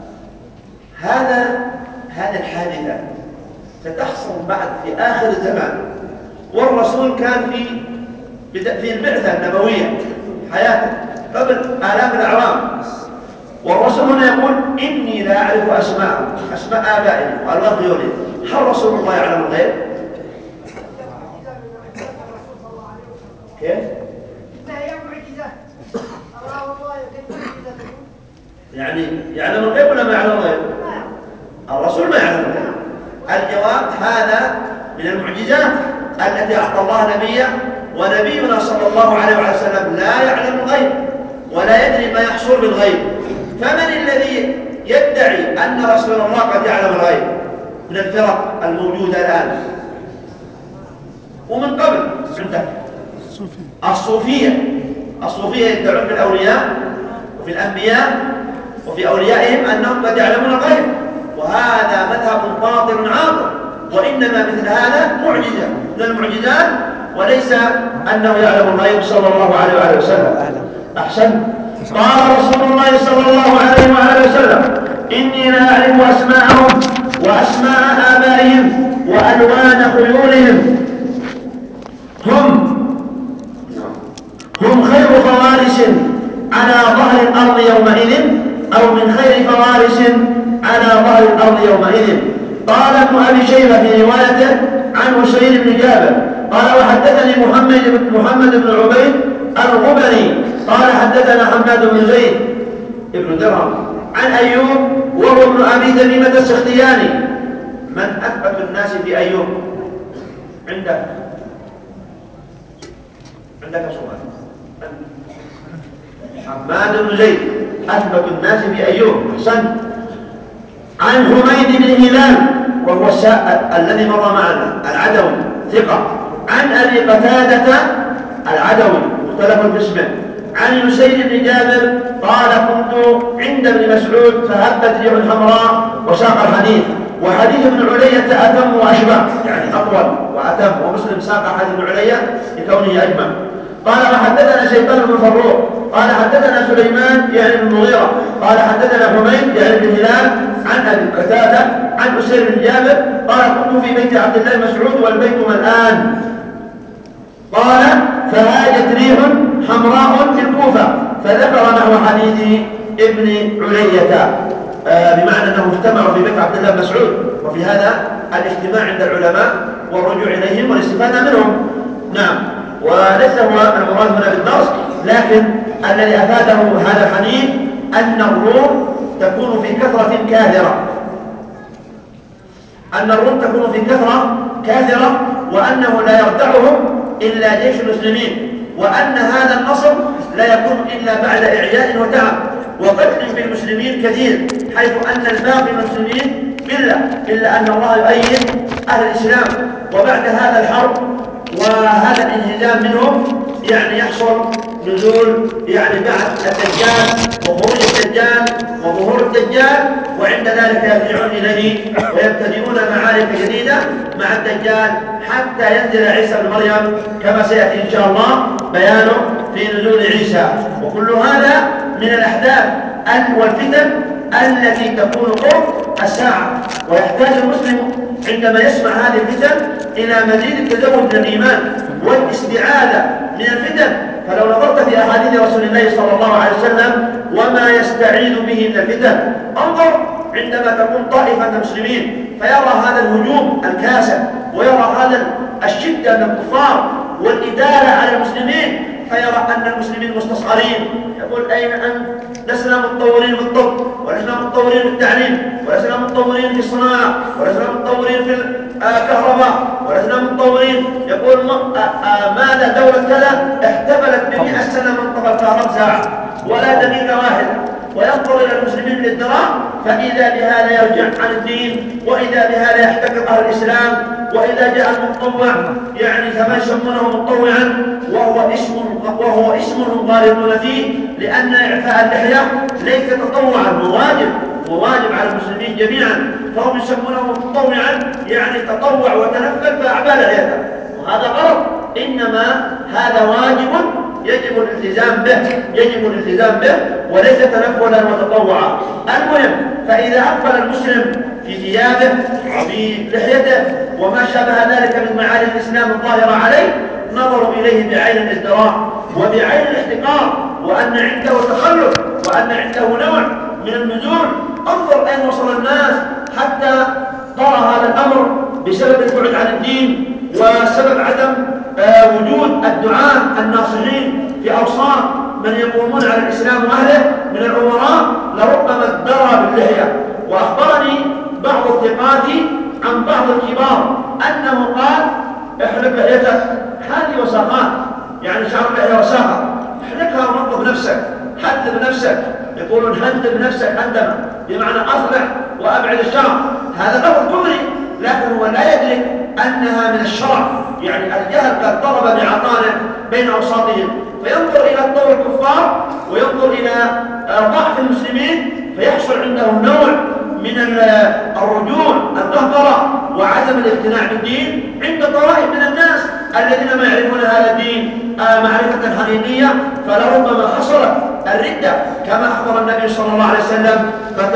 هذه الحادثة ستحصل بعد في آخر الزمان، والرسول كان في البعثة النبوية حياته قبل آلاف الأعوام، والرسول هنا يقول: إني لا أعرف أسماء آبائهم وألوان خيولهم. هل رسول الله يعلم الغيب؟ كيف؟ يعني يعلم الغيب ولا ما يعلم الغيب؟ الرسول ما يعلم الغيب. الجواب: هذا من المعجزات التي أعطى الله نبيه، ونبينا صلى الله عليه وسلم لا يعلم الغيب ولا يدري ما يحصل بالغيب. فمن الذي يدعي أن رسول الله قد يعلم الغيب من الفرق الموجودة الآن ومن قبل؟ عندك الصوفية يدعون في الأولياء وفي الأنبياء وفي أوليائهم أنهم قد يعلمون الغيب، وهذا مذهب باطل عاطل، وإنما مثل هذا معجزة من المعجزات، وليس أنه يعلم الغيب صلى الله عليه وسلم. أحسن. قال رسول الله صلى الله عليه وآله وسلم: إني لا أعرف أسماءهم وأسماء آبائهم وألوان خيولهم. هم خير فوارس على ظهر الأرض يومئذ، أو من خير فوارس على ظهر الأرض يومئذ. قال ابن أبي شيبة في روايته عن حسين بن جابر قال: وحدثني محمد بن عبيد الغبري قال: حدثنا حماد بن زيد بن درهم عن أيوب وهو ابن أبي تميمة السختياني. من أثبت الناس في أيوب؟ عندك سؤال. حماد بن زيد أثبت الناس في أيوب. أحسن. عن حميد بن هلال وهو الذي مر معنا العدوي ثقة. عن أبي قتادة العدوي مختلف في اسمه. عن حسين بن جابر قال: كنت عند ابن مسعود فهبت ريح حمراء وساق الحديث. وحديث ابن علية أتم وأشبه، يعني أطول وأتم، ومسلم ساق حديث ابن علية لكونه أجمل. قال: وحدثنا شيبان بن فروق قال: حدثنا سليمان يعني بن المغيرة قال: حدثنا حميد يعني بن هلال عن أبي قتادة عن حسين بن جابر قال: كنت في بيت عبد الله مسعود والبيت ملآن. قال: فهاجت ريح حمراء في الكوفة، فذكر نحو حديث ابن علية، بمعنى أنه اجتمعوا في بيت عبد الله مسعود، وفي هذا الاجتماع عند العلماء والرجوع إليهم والاستفادة منهم. نعم. وليس هو المراد هنا بالدرس، لكن الذي أفاده هذا الحديث أن الروم تكون في كثرة كاثرة، وأنه لا يردعهم إلا جيش المسلمين، وأن هذا النصر لا يكون إلا بعد إعياء وتعب وقتل في المسلمين كثير، حيث أن الباقي من المسلمين إلا أن الله يؤيد أهل الإسلام. وبعد هذا الحرب وهذا الانهزام منهم يعني يحصل نزول يعني بعد الدجال وخروج الدجال وظهور الدجال، وعند ذلك يرجعون إليه ويبتدئون معارك جديدة مع الدجال حتى ينزل عيسى بن مريم، كما سيأتي إن شاء الله بيانه في نزول عيسى. وكل هذا من الأحداث والفتن التي تكون قرب الساعة، ويحتاج المسلم عندما يسمع هذه الفتن إلى مزيد التزود من الإيمان والاستعاذة من الفتن. فلو نظرت في أحاديث رسول الله صلى الله عليه وسلم وما يستعيذ به من الفتن، انظر عندما تكون طائفة من المسلمين فيرى هذا الهجوم الكاسد ويرى هذا الشدة من الكفار والإدالة على المسلمين، فيرى أن المسلمين مستصغرين، يقول أين أنت؟ لسنا متطورين في الطب، ولسنا متطورين في التعليم، ولسنا متطورين في الصناعة، ولسنا متطورين في الكهرباء، ولسنا متطورين. يقول ماذا دولة كذا احتفلت ب100 سنة من طفى الكهرباء ساعة ولا دقيقة واحدة، وينظر إلى المسلمين بالازدراء، فإذا بهذا يرجع عن الدين، وإذا بهذا يحتكر أهل الإسلام، وإذا جاء المتطوع يعني كما يسمونه متطوعا وهو اسم غالطون فيه، لأن إعفاء اللحية ليس تطوعا، هو واجب على المسلمين جميعا، فهم يسمونه متطوعا يعني تطوع وتنفل فأعفى لحيته، وهذا غلط، إنما هذا واجب يجب الالتزام به وليس تنفلا وتطوعا. المهم، فإذا أقبل المسلم في ثيابه وفي لحيته وما شابه ذلك من معالي الإسلام الظاهرة عليه، نظروا إليه بعين الازدراء وبعين الاحتقار، وأن عنده تخلف، وأن عنده نوع من النزول. انظر أين وصل الناس حتى ترى هذا الأمر بسبب البعد عن الدين وسبب عدم وجود الدعاة الناصحين في أوساط من يقومون على الإسلام وأهله من الأمراء، لربما ازدرى باللحية. وأخبرني بعض الثقات عن بعض الكبار أنه قال: احلق لحيتك، هذه وساخات، يعني شعر اللحية وساخة، احلقها ونظف نفسك، حدث نفسك. يقولون هندم نفسك هندمة، بمعنى أصلح وأبعد الشعر. هذا لفظ كفري، لكن هو لا يدرك أنها من الشرع، يعني الجهل قد ضرب بعقارب بين أوساطهم، فينظر إلى تطور الكفار وينظر إلى ضعف المسلمين، فيحصل عنده نوع من الرجوع القهقرة وعدم الاقتناع بالدين عند طوائف من الناس الذين ما يعرفون هذا الدين معرفة حقيقية، فلربما حصلت الردة كما أخبر النبي صلى الله عليه وسلم: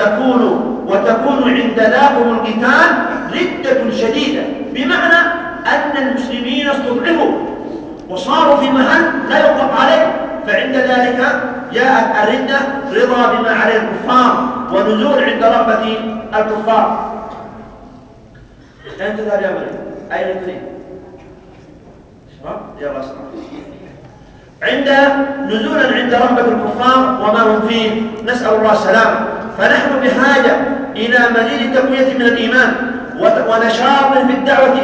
وتكون عند لاقم القتال ردة شديدة، بمعنى أن المسلمين استضعفوا وصاروا في محل لا يطلق عليه، فعند ذلك جاءت الردة رضا بما عليه الكفار ونزول عند رغبة الكفار. أين تذهب يا مريم؟ أين تريد؟ يلا اسمع. نزولا عند رغبة الكفار وما هم فيه، نسأل الله السلامة. فنحن بحاجة إلى مزيد تقوية من الإيمان ونشاط في الدعوة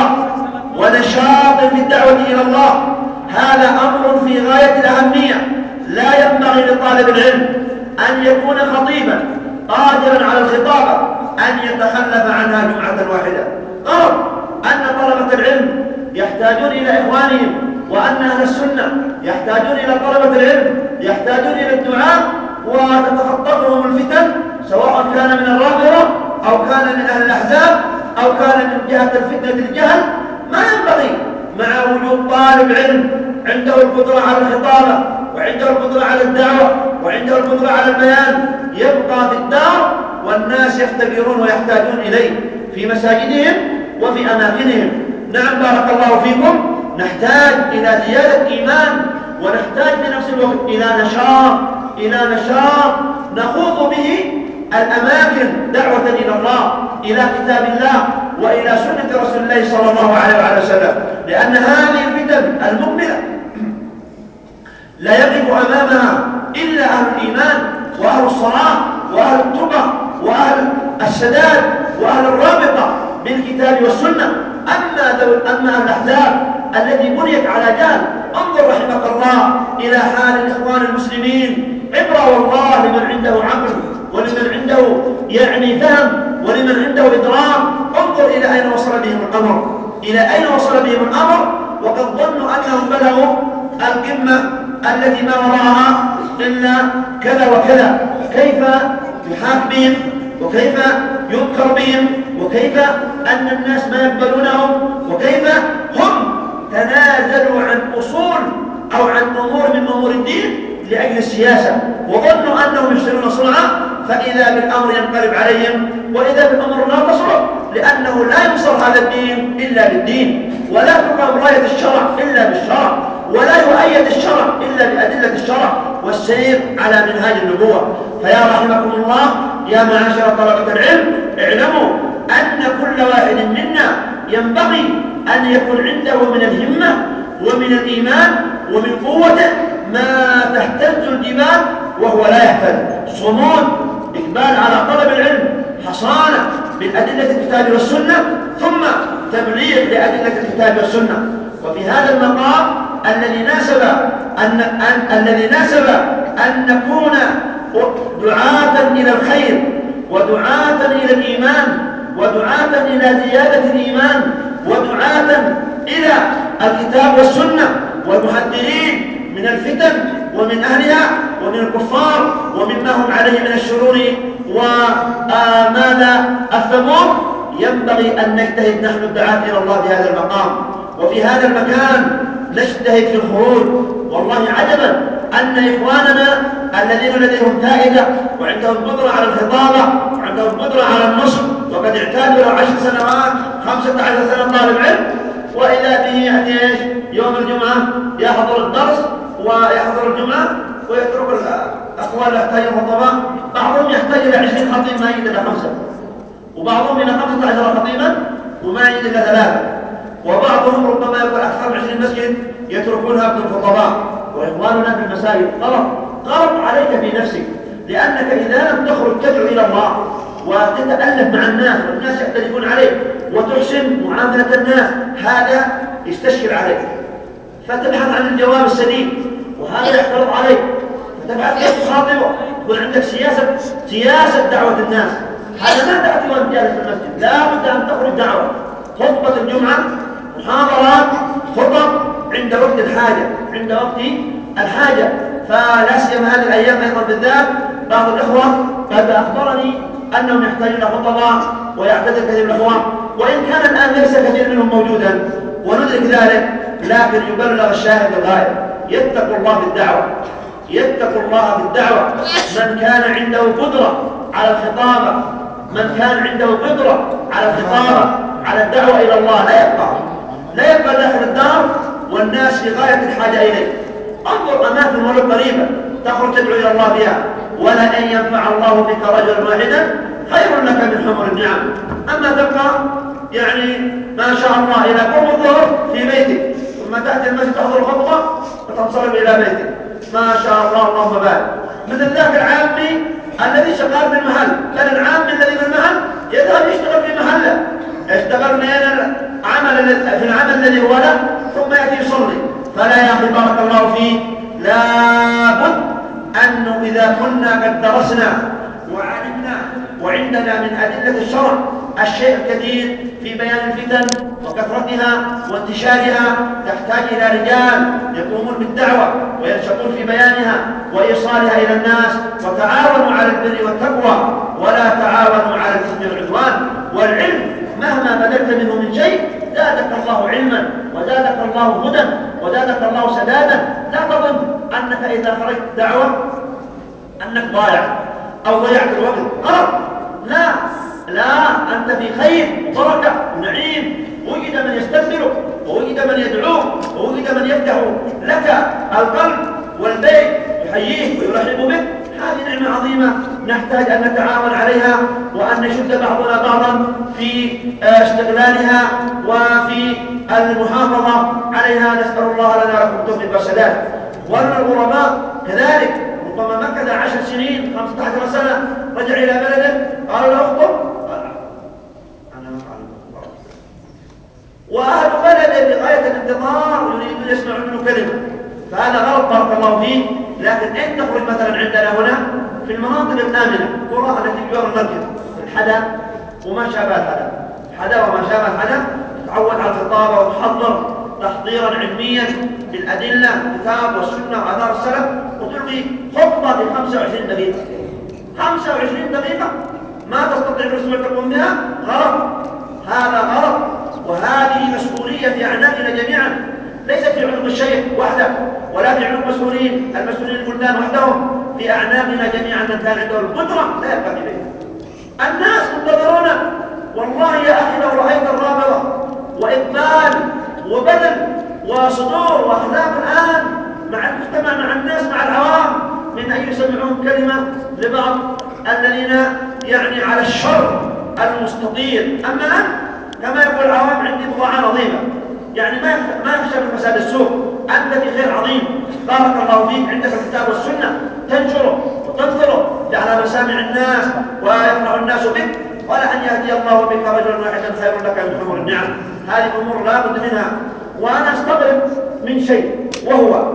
إلى الله. هذا أمر في غاية الأهمية. لا ينبغي لطالب العلم أن يكون خطيبا قادرا على الخطابة أن يتخلف عنها جمعة واحدة. غلط أن طلبة العلم يحتاجون إلى إخوانهم، وأن أهل السنة يحتاجون إلى طلبة العلم، يحتاجون إلى الدعاء، وتتخطفهم الفتن، سواء كان من الرافضة أو كان من أهل الأحزاب أو كان من جهة الفتنة الجهل. ما ينبغي مع وجود طالب علم عنده القدرة على الخطابة وعنده القدرة على الدعوة وعنده القدرة على البيان يبقى في الدار والناس يفتقرون ويحتاجون إليه في مساجدهم وفي أماكنهم. نعم، بارك الله فيكم. نحتاج إلى زيادة إيمان، ونحتاج في نفس الوقت إلى نشاط نخوض به الأماكن دعوة إلى الله، إلى كتاب الله وإلى سنة رسول الله صلى الله عليه وسلم، لأن هذه الفتن المقبلة لا يقف أمامها إلا أهل الإيمان وأهل الصلاة وأهل التقى وأهل السداد وأهل الرابطة بالكتاب والسنة. أما الأحزاب التي بنيت على جهل، انظر رحمك الله إلى حال الإخوان المسلمين، عبرة والله لمن عنده عقل ولمن عنده يعني فهم ولمن عنده إدراك. انظر إلى أين وصل بهم الأمر، وقد ظنوا أنهم بلغوا القمة التي ما وراءها إلا كذا وكذا. كيف يحاك بهم، وكيف ينكر بهم، وكيف أن الناس ما يقبلونهم، وكيف هم تنازلوا عن أصول أو عن أمور من أمور الدين لأجل السياسة، وظنوا أنهم يحسنون صنعا، فإذا بالأمر ينقلب عليهم، وإذا بالأمر لا تصرف، لأنه لا ينصر هذا الدين إلا بالدين، ولا تقام راية الشرع إلا بالشرع، ولا يؤيد الشرع إلا بأدلة الشرع والسير على منهاج النبوة. فيا رحمكم الله يا معاشر طلبة العلم، اعلموا أن كل واحد منا ينبغي أن يكون عنده من الهمة ومن الإيمان ومن قوته ما تهتز الجبال وهو لا يهتز. صمود، إقبال على طلب العلم، حصانة بالأدلة الكتاب والسنة، ثم تبليغ لأدلة الكتاب والسنة. وفي هذا المقام الذي ناسب أن نكون دعاة إلى الخير ودعاة إلى الإيمان ودعاة إلى زيادة الإيمان ودعاة إلى الكتاب والسنة والمحذرين من الفتن ومن أهلها ومن الكفار ومما هم عليه من الشرور وماذا الثمور. ينبغي أن نجتهد نحن الدعاة إلى الله في هذا المقام وفي هذا المكان، نجتهد في الخروج. والله عجبا أن إخواننا الذين لديهم فائدة وعندهم قدرة على الخطابة وعندهم قدرة على النصح، وقد اعتادوا له 10 سنوات 15 سنة طالب علم، وإذا به يأتي إيش؟ يوم الجمعة يحضر الدرس ويحضر الجمعة ويترك الأخوان يحتاجون خطباء. بعضهم يحتاج إلى 20 خطيب ما يجد إلا 5، وبعضهم إلى 15 خطيبا وما يجد إلا 3، وبعضهم ربما يكون أكثر من 20 مسجد يتركونها بدون خطباء. وإخواننا في المساجد غلط عليك في نفسك، لأنك إذا لم تخرج تدعو إلى الله وتتألف مع الناس والناس يختلفون عليك وتحسن معاملة الناس، هذا يستشكل عليك فتبحث عن الجواب السليم، وهذا يعترض عليك فتبحث كيف تخاطبه، يكون عندك سياسة دعوة الناس. هذا ما تأتي وأنت جالس في المسجد، لا بد أن تخرج دعوة، خطبة الجمعة، محاضرات، خطب عند وقت الحاجة. فلا سيما هذه الأيام أيضا بالذات بعض الإخوة قد أخبرني أنهم يحتاجون خطباء ويعتذر كثير من الإخوة، وإن كان الآن ليس كثير منهم موجودا وندرك ذلك، لكن يبلغ الشاهد الغائب. يتقوا الله بالدعوة. من كان عنده قدرة على الخطابة، على الدعوة إلى الله لا يبقى داخل الدار والناس في غاية الحاجة إليه. انظر أماكن ولو قريبة تخرج تدعو إلى الله بها، ولأن ينفع الله بك رجلا واحدا خير لك من حمر النعم. أما تبقى ما شاء الله إلى قرب الظهر في بيتك، ثم تأتي المسجد تحضر الخطبة وتنصرف إلى بيتك، ما شاء الله اللهم بارك. مثل ذاك العامي الذي شغال في المحل، بل العامي الذي في المحل يذهب يشتغل في محله، يشتغل في العمل الذي هو له، ثم يأتي يصلي. فلا يا أخي بارك الله فيك، لابد أنه إذا كنا قد درسنا وعلمنا وعندنا من أدلة الشرع الشيء الكثير في بيان الفتن وكثرتها وانتشارها، تحتاج إلى رجال يقومون بالدعوة وينشطون في بيانها وإيصالها إلى الناس. وتعاونوا على البر والتقوى ولا تعاونوا على الإثم والعدوان. والعلم مهما بذلت منه من شيء زادك الله علما وزادك الله هدى وزادك الله سدادا. لا تظن أنك إذا خرجت دعوة أنك ضايع أو ضيعت الوقت، غلط. لا، أنت في خير وبركة ونعيم، وجد من يستقبلك ووجد من يدعوك ووجد من يفتح لك القلب والبيت يحييك ويرحب بك. هذه نعمة عظيمة نحتاج أن نتعاون عليها وأن نشد بعضنا بعضا في استغلالها وفي المحافظة عليها. نسأل الله لنا ولكم التوفيق والسداد. والغرباء كذلك ربما مكث 10 سنين 15 سنة، رجع إلى بلده قال له اخطب، أنا وأهل بلده بغاية الانتظار يريدون يسمعون منه كلمة، فهذا غلط بارك الله فيه. لكن إن تخرج مثلا عندنا هنا في المناطق الآمنة، قرى التي بجوار المسجد، الحدا وما شابه الحدا، تتعود على الخطابة وتحضر تحضيرا علميا بالأدلة الكتاب والسنة وآثار السلف، وتلقي خطبة في 25 دقيقة 25 دقيقة ما تستطيع الأسبوع تقوم بها، غلط. هذا غلط، وهذه مسؤولية في أعناقنا جميعا، ليست في عنق الشيخ وحده ولا في عنق المسؤولين البلدان وحدهم، في أعناقنا جميعا. من كان عنده القدرة لا يبقى في بيته. الناس منتظرون. والله يا أخي لو رأيت الرابطة وإقبال وبذل وصدور وأخلاق الآن مع المجتمع، مع الناس، مع العوام، من أن يسمعون كلمة لبعض الذين على الشر المستطير. أما كما يقول العوام عندي بضاعة نظيفة، يعني ما يخشى من فساد السوق. أنت في خير عظيم، بارك الله فيك، عندك الكتاب والسنة تنشره وتنثره على مسامع الناس ويفرح الناس بك، ولا أن يهدي الله بك رجلا واحدا خير لك من حمر النعم. هذه أمور لا بد منها. وأنا أستغرب من شيء، وهو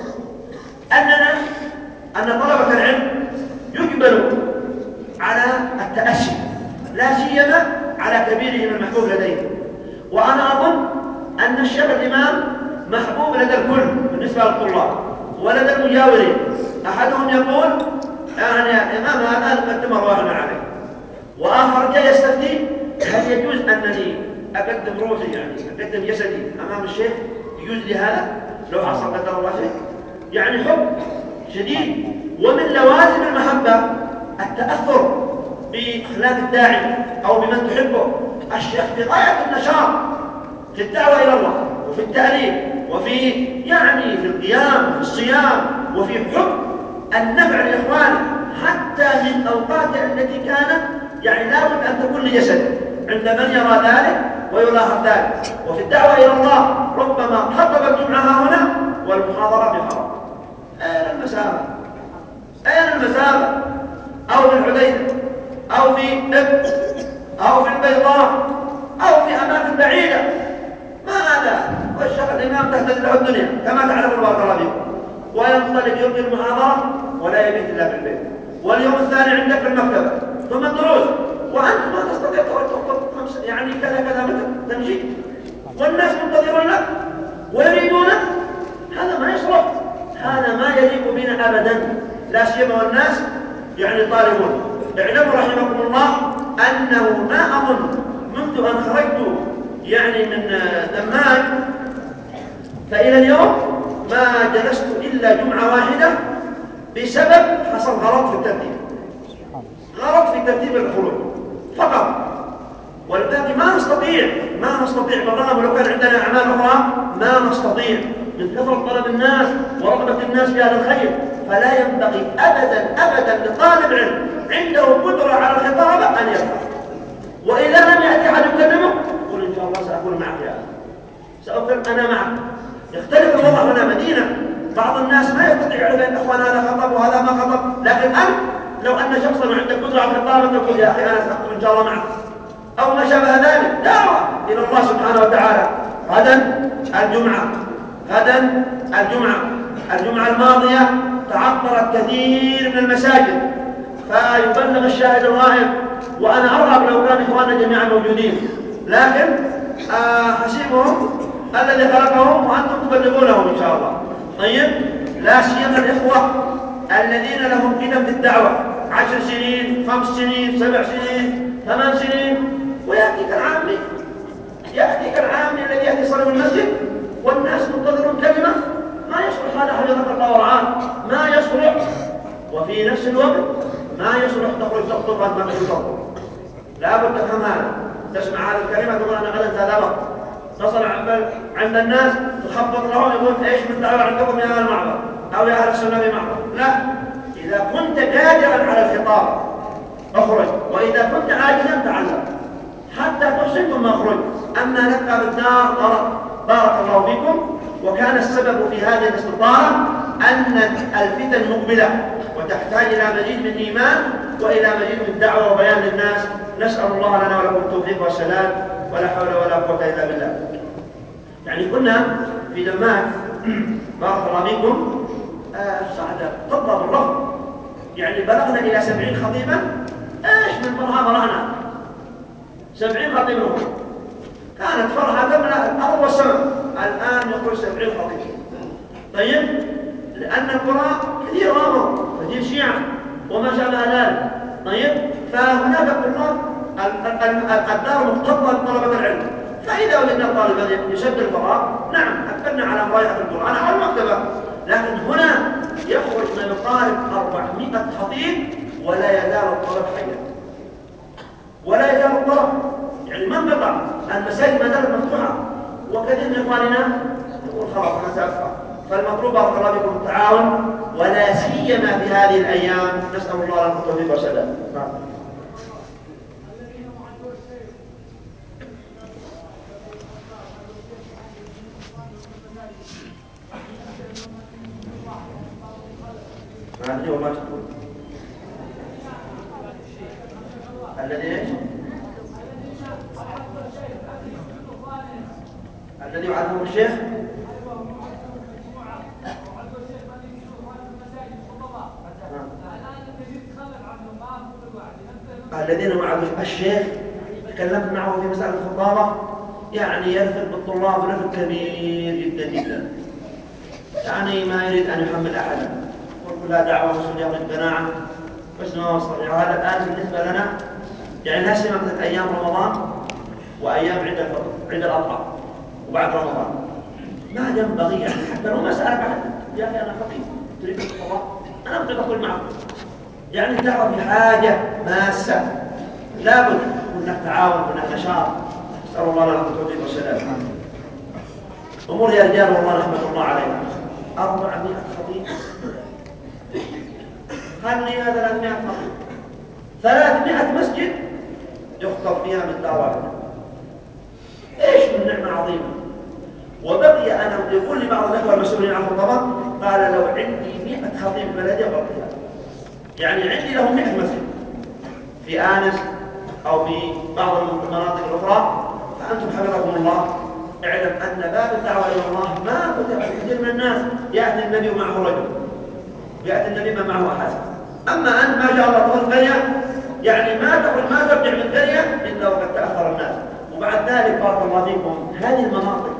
أن طلبة العلم يجبلوا على التأسي، لا سيما على كبيرهم المحبوب لديهم. وأنا أظن أن الشيخ الإمام محبوب لدى الكل بالنسبة للطلاب ولدى المجاورين. أحدهم يقول يعني يا إمام هذا نقدم أرواحنا عليه، وآخر جاي يستفتي هل يجوز أنني أقدم روحي، يعني أقدم جسدي أمام الشيخ؟ يجوز لي هذا لو حصل قدر الله شيء؟ يعني حب شديد. ومن لوازم المحبة التأثر بأخلاق الداعي أو بمن تحبه. الشيخ في غاية النشاط في الدعوة إلى الله وفي التأليف وفي يعني في القيام وفي الصيام وفي حب النفع لإخوانه، حتى من أوقات التي كانت يعني لا بد أن تكون لجسده عند من يرى ذلك ويلاحظ ذلك. وفي الدعوة إلى الله ربما خطب الجمعة هنا والمحاضرة بحرام. أين المسافة؟ أين المسافة؟ أو في الحديدة أو في إب أو في البيضاء أو في أماكن بعيدة. ما هذا؟ والشيخ الإمام تهتز له الدنيا كما تعلمون بارك الله فيكم، وينطلق يلقي المحاضرة ولا يبيت إلا في البيت، واليوم الثاني عندك في المكتبة ثم الدروس، وأنت ما تستطيع تخطب يعني كذا كذا متى تمشي، والناس منتظرون لك ويريدونك. هذا ما يصلح، هذا ما يليق بنا أبدا، لا سيما والناس يعني طالبون. اعلموا رحمكم الله أنه ما أظن منذ أن خرجت يعني من دماج فإلى اليوم ما جلست إلا جمعة واحدة بسبب حصل غلط في الترتيب، غلط في ترتيب الخروج فقط. والباقي ما نستطيع بالرغم لو كان عندنا أعمال أخرى ما نستطيع من كثرة طلب الناس ورغبة الناس في هذا الخير. فلا ينبغي أبدا لطالب علم عنده قدرة على الخطابة أن يفعل. وإذا لم يأتي أحد يكلمه يقول إن شاء الله سأكون معك يا أخي، سأكون أنا معك. يختلف الوضع هنا مدينة، بعض الناس ما يستطيع يعرف أن أخوان هذا خطب وهذا ما خطب، لكن أنت لو أن شخصا عندك قدرة على الخطابة تقول يا أخي أنا سأكون إن شاء الله معك أو ما شابه ذلك. دعوة إلى الله سبحانه وتعالى. غدا الجمعة الماضية تعطلت كثير من المساجد، فيبلغ الشاهد الغائب، وأنا أرغب لو كان إخواننا جميعا موجودين، لكن حسيبهم الذي خلقهم وأنتم تبلغونهم إن شاء الله. طيب، لا سيما الإخوة الذين لهم قدم في الدعوة 10 سنين 5 سنين 7 سنين 8 سنين، ويأتيك العامي الذي يأتي يصلي في المسجد والناس منتظرون كلمة. ما يصلح هذا حفظك الله ورعاه، ما يصلح. وفي نفس الوقت ما يصلح تخرج تخطب وأنت ما تخطب. لا بد تفهم هذا، تسمع هذه الكلمة تقول أنا غدا هذا وقت، تصل عند الناس تخبط لهم يقول ايش من دعوة عندكم يا أهل المعبر أو يا أهل السنة بمعبر. لا، إذا كنت قادرا على الخطاب اخرج، وإذا كنت عاجزا تعلم حتى تحسن ثم اخرج. أما نبقى بالدار غلط. بارك الله فيكم. وكان السبب في هذه الاستطارة أن الفتن مقبلة وتحتاج إلى مزيد من إيمان وإلى مزيد من دعوة وبيان للناس. نسأل الله لنا ولكم التوفيق والسلام، ولا حول ولا قوة إلا بالله. يعني كنا في دماج بارك الله فيكم سعد طب بالرفض، يعني بلغنا إلى 70 خطيبا. ايش من فرحة فرحنا 70 خطيبا. كانت فرحة تملأ الأرض والسماء. الآن يقول 70 خطيب. طيب، لأن القرى كثير غامر كثير شيعة وما شابه ذلك. طيب، فهناك طلاب الدار مختصة بطلبة العلم، فإذا وجدنا طالبا يشد الفراغ نعم أقبلنا على مراجعة القرآن أو المكتبة. لكن هنا يخرج من القارب 400 خطيب ولا يزال الطلب حيا، ولا يزال الطلب يعني ما انقطع، المساجد ما زالت مفتوحة. وكثير من إخواننا يقول خلاص أنا سأبقى. فالمطلوب بارك الله بكم التعاون، ولا سيما في هذه الأيام. نسأل الله لكم التوفيق والسداد. الذي وعدهم الشيخ الذين وعدوا الشيخ تكلمت معه في مسألة الخطابة، يعني يرفق بالطلاب رفق كبير جدا جدا، يعني ما يريد أن يحمل أحدا، وكلها دعوة مسؤولية والقناعة، بس ما وصل. يعني هذا الآن بالنسبة لنا يعني لا سيما مثل أيام رمضان وأيام عيد الفطر، عيد الأضحى وبعد رمضان، ما ينبغي يعني حتى لو ما سألك أحد يا أخي أنا خطيب تريد الخطبة، أنا أبغى أدخل معكم، يعني الدعوة في حاجة ماسة، لابد هناك تعاون، هناك نشاط. نسأل الله لنا التوفيق والسلام. أمور يا رجال والله نحمد الله عليها. 400 خطيب، خليها 300 خطيب، 300 مسجد يخطب فيها من دار واحدة. ايش من نعمة عظيمة. وبقي أنا يقول لي بعض الأخوة المسؤولين عن الخطباء، قال لو عندي 100 خطيب بلدي أغطيها، يعني عندي لهم 100 مسجد في آنس أو في بعض المناطق الأخرى، فأنتم حفظكم الله اعلم أن باب الدعوة إلى الله ما فتح كثير من الناس يأتي النبي ومعه رجل، يأتي النبي ما معه أحد. أما أنت ما شاء الله تدخل قرية، يعني ما ترجع من قرية إلا وقد تأثر الناس. وبعد ذلك بارك الله فيكم هذه المناطق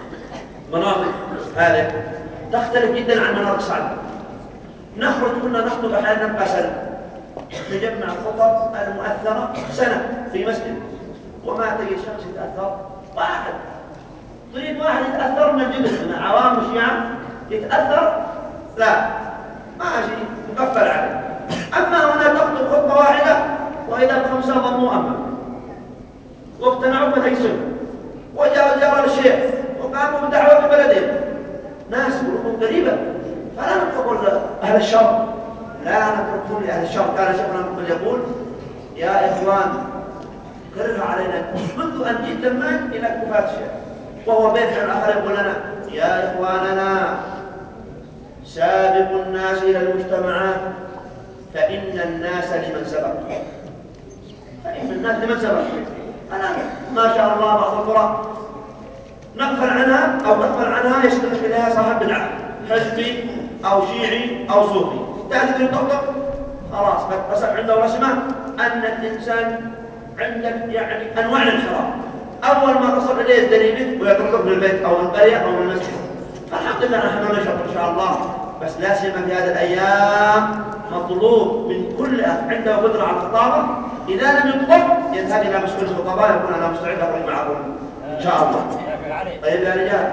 هذه تختلف جدا عن مناطق صعبة. نخرج كنا نخطب أحيانا نبقى سنة، نجمع الخطب المؤثرة سنة في مسجد، وما تجد شخص يتأثر واحد. تريد واحد يتأثر من الجبل من عوام الشيعة يتأثر، لا ماشي مقفل عليه. أما هنا تخطب خطبة واحدة وإذا ب5 ضموا أما واقتنعوا فليسوا وجاءوا زيارة للشيخ وقاموا بدعوة بلدهم، ناس قلوبهم قريبة. فلا نترك أهل الشر، لا نتركهم لأهل الشر. كان شيخنا مقبل يقول يا إخوان كررها علينا منذ أن جئت الماء إلى كفاة الشيخ، وهو بيت الآخر يقول لنا يا إخواننا سابقوا الناس إلى المجتمعات فإن الناس لمن سبق، فإن الناس لمن سبق. أنا ما شاء الله بعض القرى نغفل عنها يشتغل إليها صاحب بدعة حزبي أو شيعي أو صوفي، تأتي تخطب خلاص رسم عنده رسمة أن الإنسان عندك يعني أنواع الانحراف، أول ما تصل إليه الدليل ويطردك من البيت أو من القرية أو من المسجد. فالحمد لله نحن نشكر إن شاء الله، بس لا سيما في هذه الأيام مطلوب من كل أخ عنده قدرة على الخطابة إذا لم يطلب يذهب إلى مسؤول الخطباء يقول أنا مستعد أخرج معكم إن شاء الله. طيب يا رجال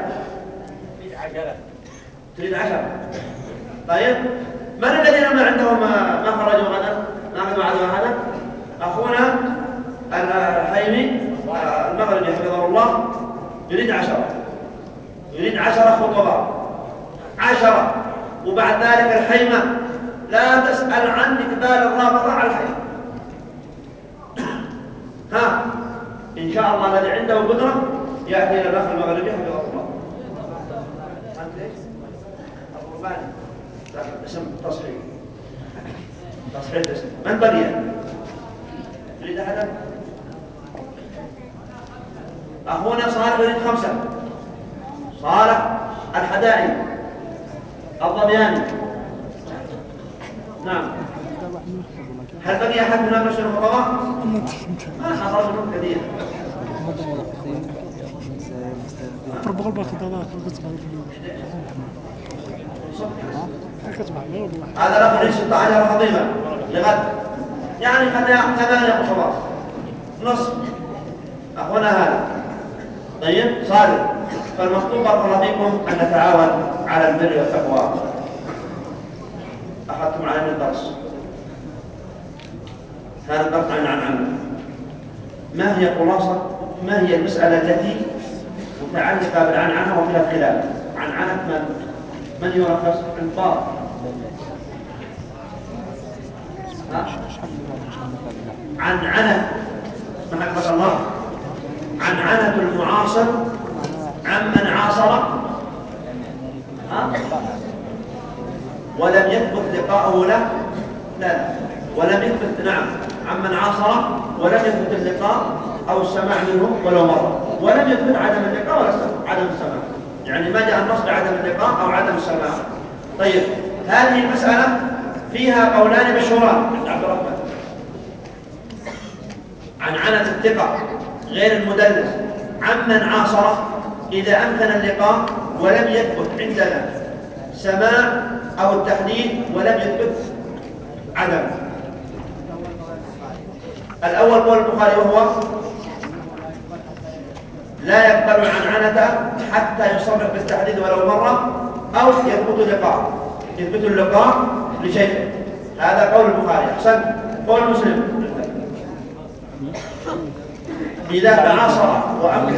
تريد 10؟ طيب من الذين ما عندهم ما خرجوا غدا ما أخذوا عدوا هذا؟ أخونا الحيمي المغربي حفظه الله يريد 10، يريد 10 خطباء 10. وبعد ذلك الحيمة لا تسأل عن إقبال الرافضة على الحيمة. ها إن شاء الله الذي عنده قدرة يأتي إلى الأخ المغربي حفظه الله. أنت إيش؟ أبو رباني اسم تصحيح الاسم. من بقي؟ يريد أحدا؟ أخونا صالح يريد 5، صالح الحدائي الضبياني. نعم. هل بقي أحد من أمر الخطباء؟ ما حضر منهم كثير. هذا الأخ يريد 16 خطيبا لغد، يعني خليها 8 خطباء نصف أخونا هذا. طيب صالح. فالمطلوب بارك الله فيكم أن نتعاون على البر والتقوى. أخذتم علينا الدرس، هذا الدرس عن ما هي خلاصة، ما هي المسألة التي متعلقة بالعنعنة وفيها الخلاف؟ عنعنة من يرخص الباطل؟ عنعنة محبة الله، عنعنة المعاصر عمن عاصر ولم يثبت لقاؤه له، لا ولم يثبت، نعم عمن عاصر ولم يثبت اللقاء أو السماع منه ولو مرة، ولم يثبت عدم اللقاء ولا عدم السماع، يعني ما جاء النص بعدم اللقاء أو عدم السماع. طيب هذه المسألة فيها قولان مشهوران عند عبد الرحمن. عن عنة الثقة غير المدلس عمن عاصره إذا أمكن اللقاء ولم يثبت عندنا سماع أو التحديث ولم يثبت عدم. الأول قول البخاري وهو لا يقبل عنعنته حتى يصرح بالتحديث ولو مرة أو يثبت اللقاء لشيخه. هذا قول البخاري. أحسن. قول مسلم إذا تعاصر وأمكن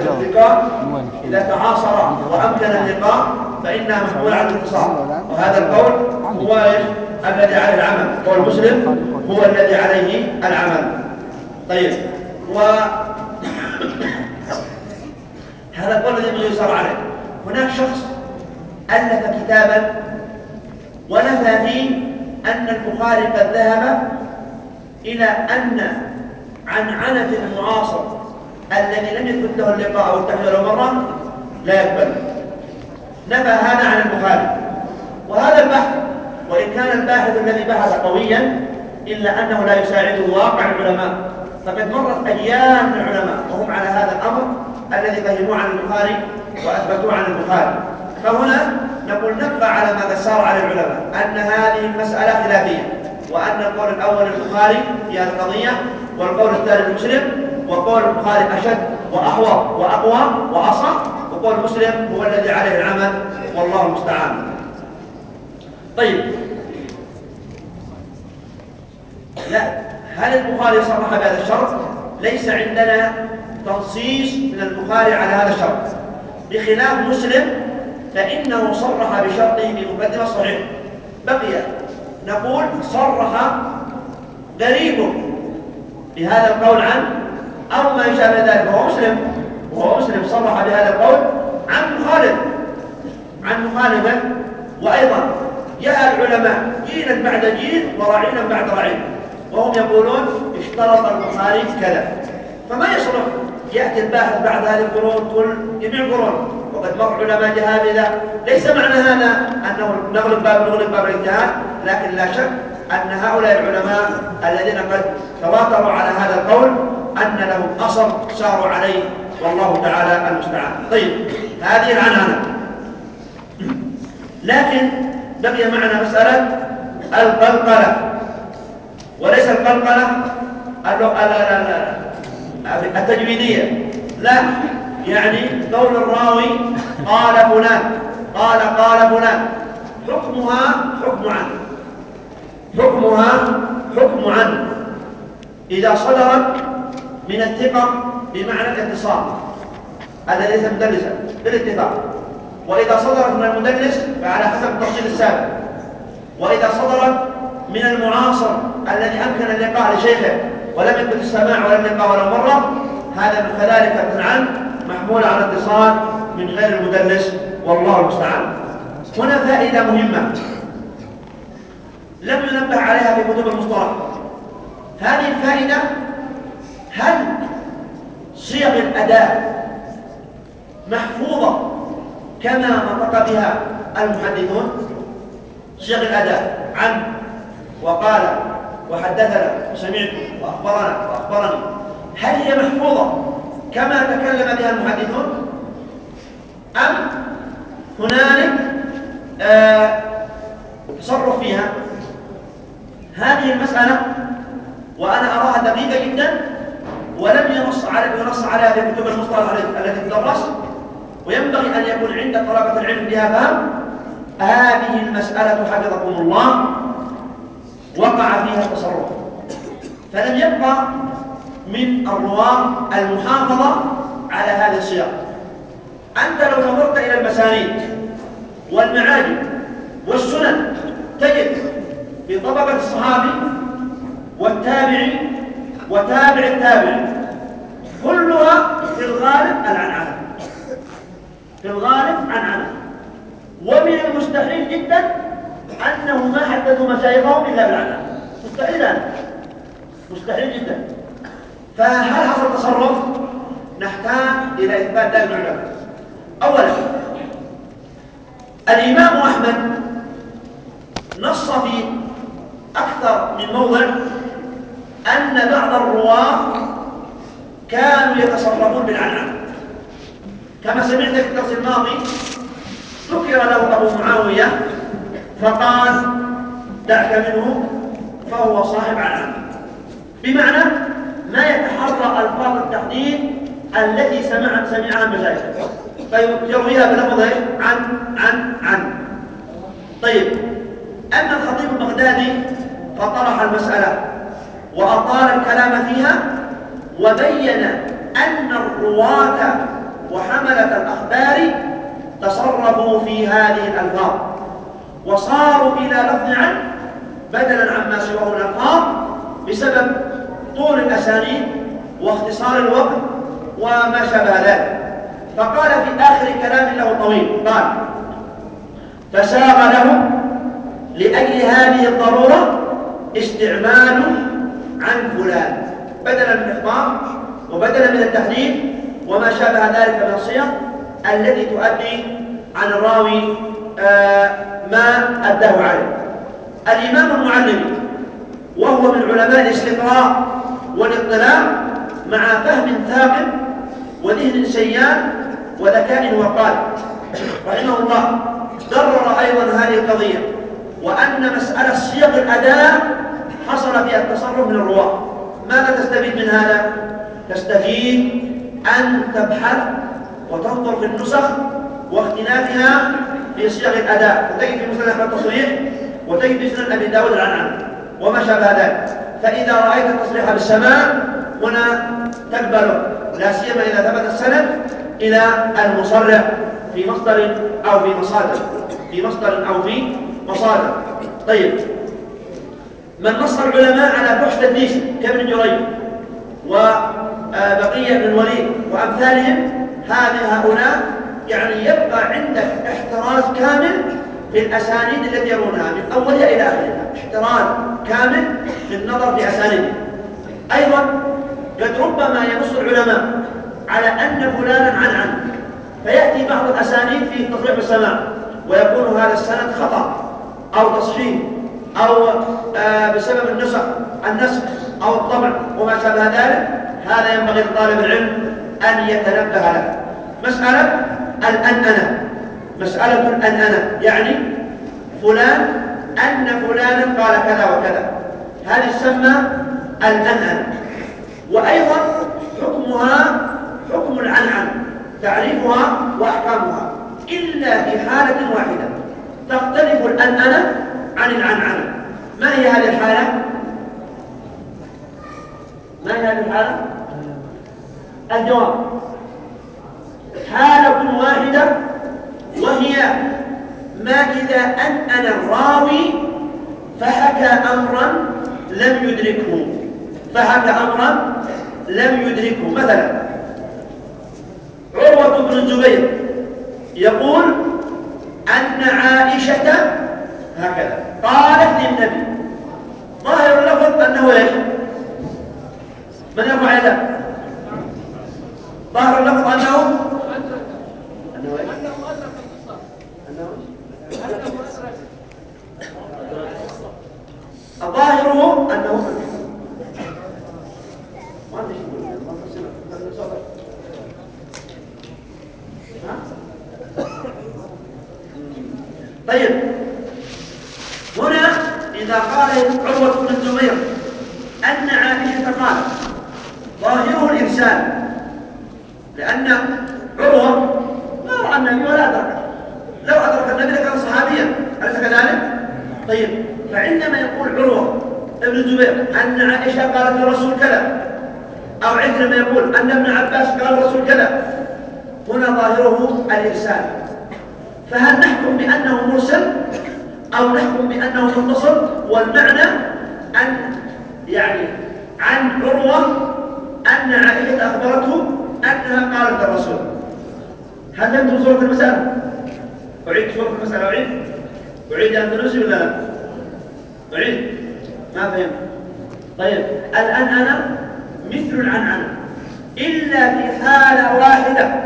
اللقاء فإنها محمولة على الاتصال، وهذا القول هو الذي عليه العمل. قول مسلم هو الذي عليه العمل. طيب، هذا القول الذي ينبغي يسار عليه. هناك شخص ألف كتابا ونفى فيه أن البخاري قد ذهب إلى أن عنعنة المعاصر الذي لم يثبت له اللقاء أو التحديث ولو مرة لا يقبل. نفى هذا عن البخاري. وهذا البحث وإن كان الباحث الذي بحث قويا إلا أنه لا يساعده واقع العلماء، فقد مرت أجيال من العلماء وهم على هذا الأمر الذي فهموه عن البخاري وأثبتوه عن البخاري. فهنا نقول نبقى على ما قد سار على العلماء أن هذه المسألة خلافية، وأن القول الأول البخاري في هذه القضية والقول الثاني مسلم، وقول البخاري أشد وأحوط وأقوى وأصح، وقول مسلم هو الذي عليه العمل والله المستعان. طيب، لا، هل البخاري صرح بهذا الشرط؟ ليس عندنا تنصيص من البخاري على هذا الشرط، بخلاف مسلم فإنه صرح بشرطه في مقدمة صحيح. بقي نقول صرح غريب بهذا القول أو ما يشابه ذلك، وهو مسلم صرح بهذا القول عن مخالفه. وأيضا جاء العلماء جيلا بعد جيل ورعيلا بعد رعيل وهم يقولون اشترط البخاري كذا، فما يصلح يأتي الباحث بعد هذه القرون جميع القرون وقد مر علماء جهابذة. ليس معنى هذا أنه نغلق باب الاجتهاد، لكن لا شك أن هؤلاء العلماء الذين قد تواتروا على هذا القول أن لهم أصل ساروا عليه والله تعالى المستعان. طيب، هذه العنعنة. لكن بقي معنا مسألة القلقلة، وليس القلقلة التجويدية، لا، يعني قول الراوي قال فلان قال فلان حكمها حكم عنه إذا صدرت من الثقة بمعنى الاتصال الذي ليس مدلسا بالاتفاق، وإذا صدرت من المدلس فعلى حسب التفصيل السابق، وإذا صدرت من المعاصر الذي أمكن اللقاء لشيخه ولم يثبت السماع ولا اللقاء ولا مرة، هذا من كذلك عنه محمول على اتصال من غير المدلس والله المستعان. هنا فائدة مهمة لم ينبه عليها في كتب المصطلح. هذه الفائدة: هل صيغ الأداء محفوظة كما نطق بها المحدثون؟ صيغ الأداء عن وقال وحدثنا وسمعت وأخبرنا وأخبرني، هل هي محفوظة كما تكلم بها المحدثون أم هنالك تصرف فيها؟ هذه المسألة وأنا أراها دقيقة جدا ولم ينص عليها في كتب المصطلح التي تدرس، وينبغي أن يكون عند طلبة العلم بها فهم. هذه المسألة حفظكم الله وقع فيها التصرف، فلم يبقى من الرواة المحافظة على هذه الصيغ. أنت لو نظرت إلى المسانيد والمعاجم والسنن تجد في طبقة الصحابي والتابعي وتابع التابعي كلها في الغالب العنعنة، ومن المستحيل جدا أنه ما حدثوا مشايخهم إلا بالعنعنة، مستحيل جدا. فهل حصل تصرف؟ إلى إثبات ذلك العلماء. أولا الإمام أحمد نص في أكثر من موضع أن بعض الرواة كانوا يتصرفون بالعنعنة، كما سمعت في الدرس الماضي ذكر له أبو معاوية فقال دعك منه فهو صاحب عنعنة، بمعنى ما يتحرى ألفاظ التحديد التي سمعها المشايخ فيرويها بلفظ عن. طيب، أما الخطيب البغدادي فطرح المسألة وأطال الكلام فيها وبين أن الرواة وحملة الأخبار تصرفوا في هذه الألفاظ وصاروا إلى لفظ عن بدلا عما سواه الألفاظ بسبب طول الأسانيد واختصار الوقت وما شابه ذلك. فقال في آخر كلام له طويل، قال: فساغ له لأجل هذه الضرورة استعمال عن فلان بدلا من الإخبار وبدلا من التحديث وما شابه ذلك من الصيغ التي تؤدي عن الراوي ما أداه عليه. الإمام المعلمي وهو من علماء الاستقراء والاطلاع مع فهم ثاقب وذهن سيان وذكاء وقال رحمه الله قرر أيضا هذه القضية، وأن مسألة صيغ الأداء حصل فيها التصرف من الرواة. ماذا تستفيد من هذا؟ تستفيد أن تبحث وتنظر في النسخ واختلافها في صيغ الأداء، وتجد في مسند أحمد التصريح وتجد في سنن أبي داود العنعنة وما شابه ذلك. فإذا رأيت التصريح بالسماع هنا تقبله، لا سيما إذا ثبت السند إلى المصرح في مصدر أو في مصادر. طيب، من نص العلماء على فحش تدليس كابن جريج وبقية بن الوليد وأمثالهم هؤلاء يعني يبقى عندك احتراز كامل في الأسانيد التي يرونها من أولها إلى آخرها، احتراز كامل في النظر في أسانيدها. أيضا قد ربما ينص العلماء على أن فلانا عن فيأتي بعض الأسانيد فيه التصريح بالسماع ويكون هذا السند خطأ أو تصحيح أو بسبب النسخ أو الطبع وما شابه ذلك. هذا ينبغي لطالب العلم أن يتنبه له. مسألة الأنأنة يعني فلان أن فلانا قال كذا وكذا، هذه تسمى الأنأنة. وأيضا حكمها حكم العنعنة، تعريفها وأحكامها، إلا في حالة واحدة تختلف الأنأنة عن العنعنة. ما هي هذه الحالة؟ الجواب: حالة واحدة، وهي ما إذا أنأن الراوي فحكى أمرا لم يدركه. مثلا عروة بن الزبير يقول أن عائشة هكذا قالت للنبي، ظاهر اللفظ أنه ايش؟ من يرفع يده؟ ظاهر اللفظ أنه ظاهره أنه طيب، هنا إذا قال عروة بن الزبير أن عائشة قالت، ظاهره الإرسال، لأن عروة ما رأى النبي ولا أدركه، لو أدرك النبي لكان صحابيا، أليس كذلك؟ طيب، فعندما يقول عروة ابن الزبير أن عائشة قالت للرسول كذا، أو عندما يقول أن ابن عباس قال للرسول كذا، هنا ظاهره الإرسال. فهل نحكم بأنه مرسل أو نحكم بأنه متصل؟ والمعنى أن يعني عن عروة أن عائشة أخبرته أنها قالت للرسول. هل فهمتم صورة المسألة؟ أعيد صورة المسألة؟ أعيد أندلسي ولا لا؟ أعيد؟ ما فهمت؟ طيب، الآن أنا مثل العنعنة إلا في حالة واحدة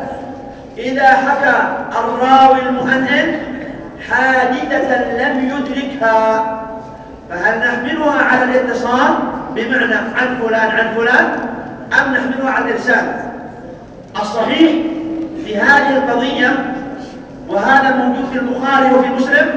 إذا حكى الراوي المؤنن حادثة لم يدركها فهل نحملها على الاتصال بمعنى عن فلان عن فلان أم نحملها على الإرسال؟ الصحيح في هذه القضية، وهذا موجود في البخاري وفي مسلم،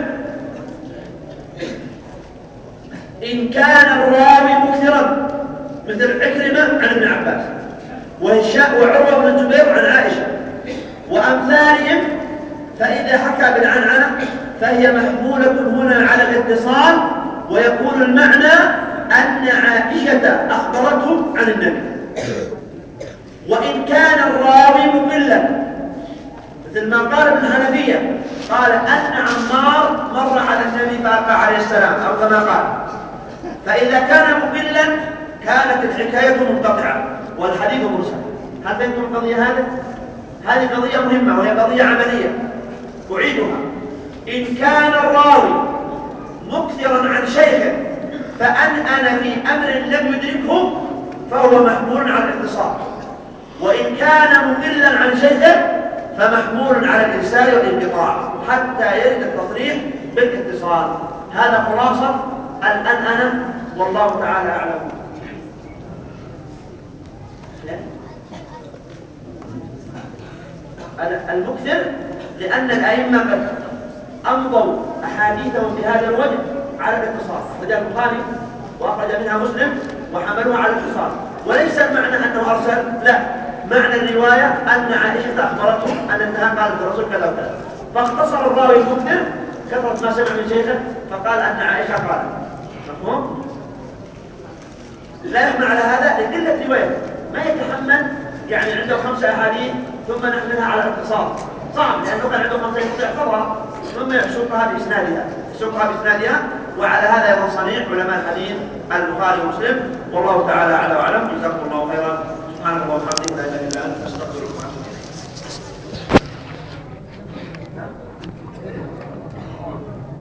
إن كان الراوي مكثرا مثل عكرمة عن ابن عباس وعروة بن الزبير عن عائشة وأمثالهم، فإذا حكى بالعنعنة فهي محمولة هنا على الاتصال، ويكون المعنى أن عائشة أخبرته عن النبي. وإن كان الراوي مقلا مثل ما قال ابن الحنفية، قال أن عمار مر على النبي عليه السلام أو كما قال، فإذا كان مقلا كانت الحكاية منقطعة والحديث مرسل. هل فهمتم القضية هذه قضية مهمة وهي قضية عملية أعيدها. إن كان الراوي مكثرا عن شيخ فأنأن في أمر لم يدركه فهو محمول على الاتصال، وإن كان مقلا عن شيخه فمحمول على الإرسال والانقطاع حتى يرد التصريح بالاتصال. هذا خلاصة الأنأنة والله تعالى أعلم. المكثر لأن الأئمة قد أمضوا أحاديثهم بهذا الوجه على الاتصال، أخرج البخاري وأخرج منها مسلم وحملوها على الاتصال، وليس المعنى أنه أرسل، لا، معنى الرواية أن عائشة أخبرته أن أنها قالت الرسول كذا وكذا، فاختصر الراوي المكثر كثرة ما سمع من شيخه فقال أن عائشة قالت. مفهوم؟ لا يحمل على هذا لقلة رواية، ما يتحمل يعني عنده 5 أحاديث ثم نحملها على الاتصال، صعب، لأنه كان عنده 5 يحفظها ثم يسوقها بإسنادها، وعلى هذا يظن صنيع علماء الحديث البخاري ومسلم، والله تعالى أعلى وأعلم. جزاكم الله خيرا. سبحانك اللهم وبحمدك.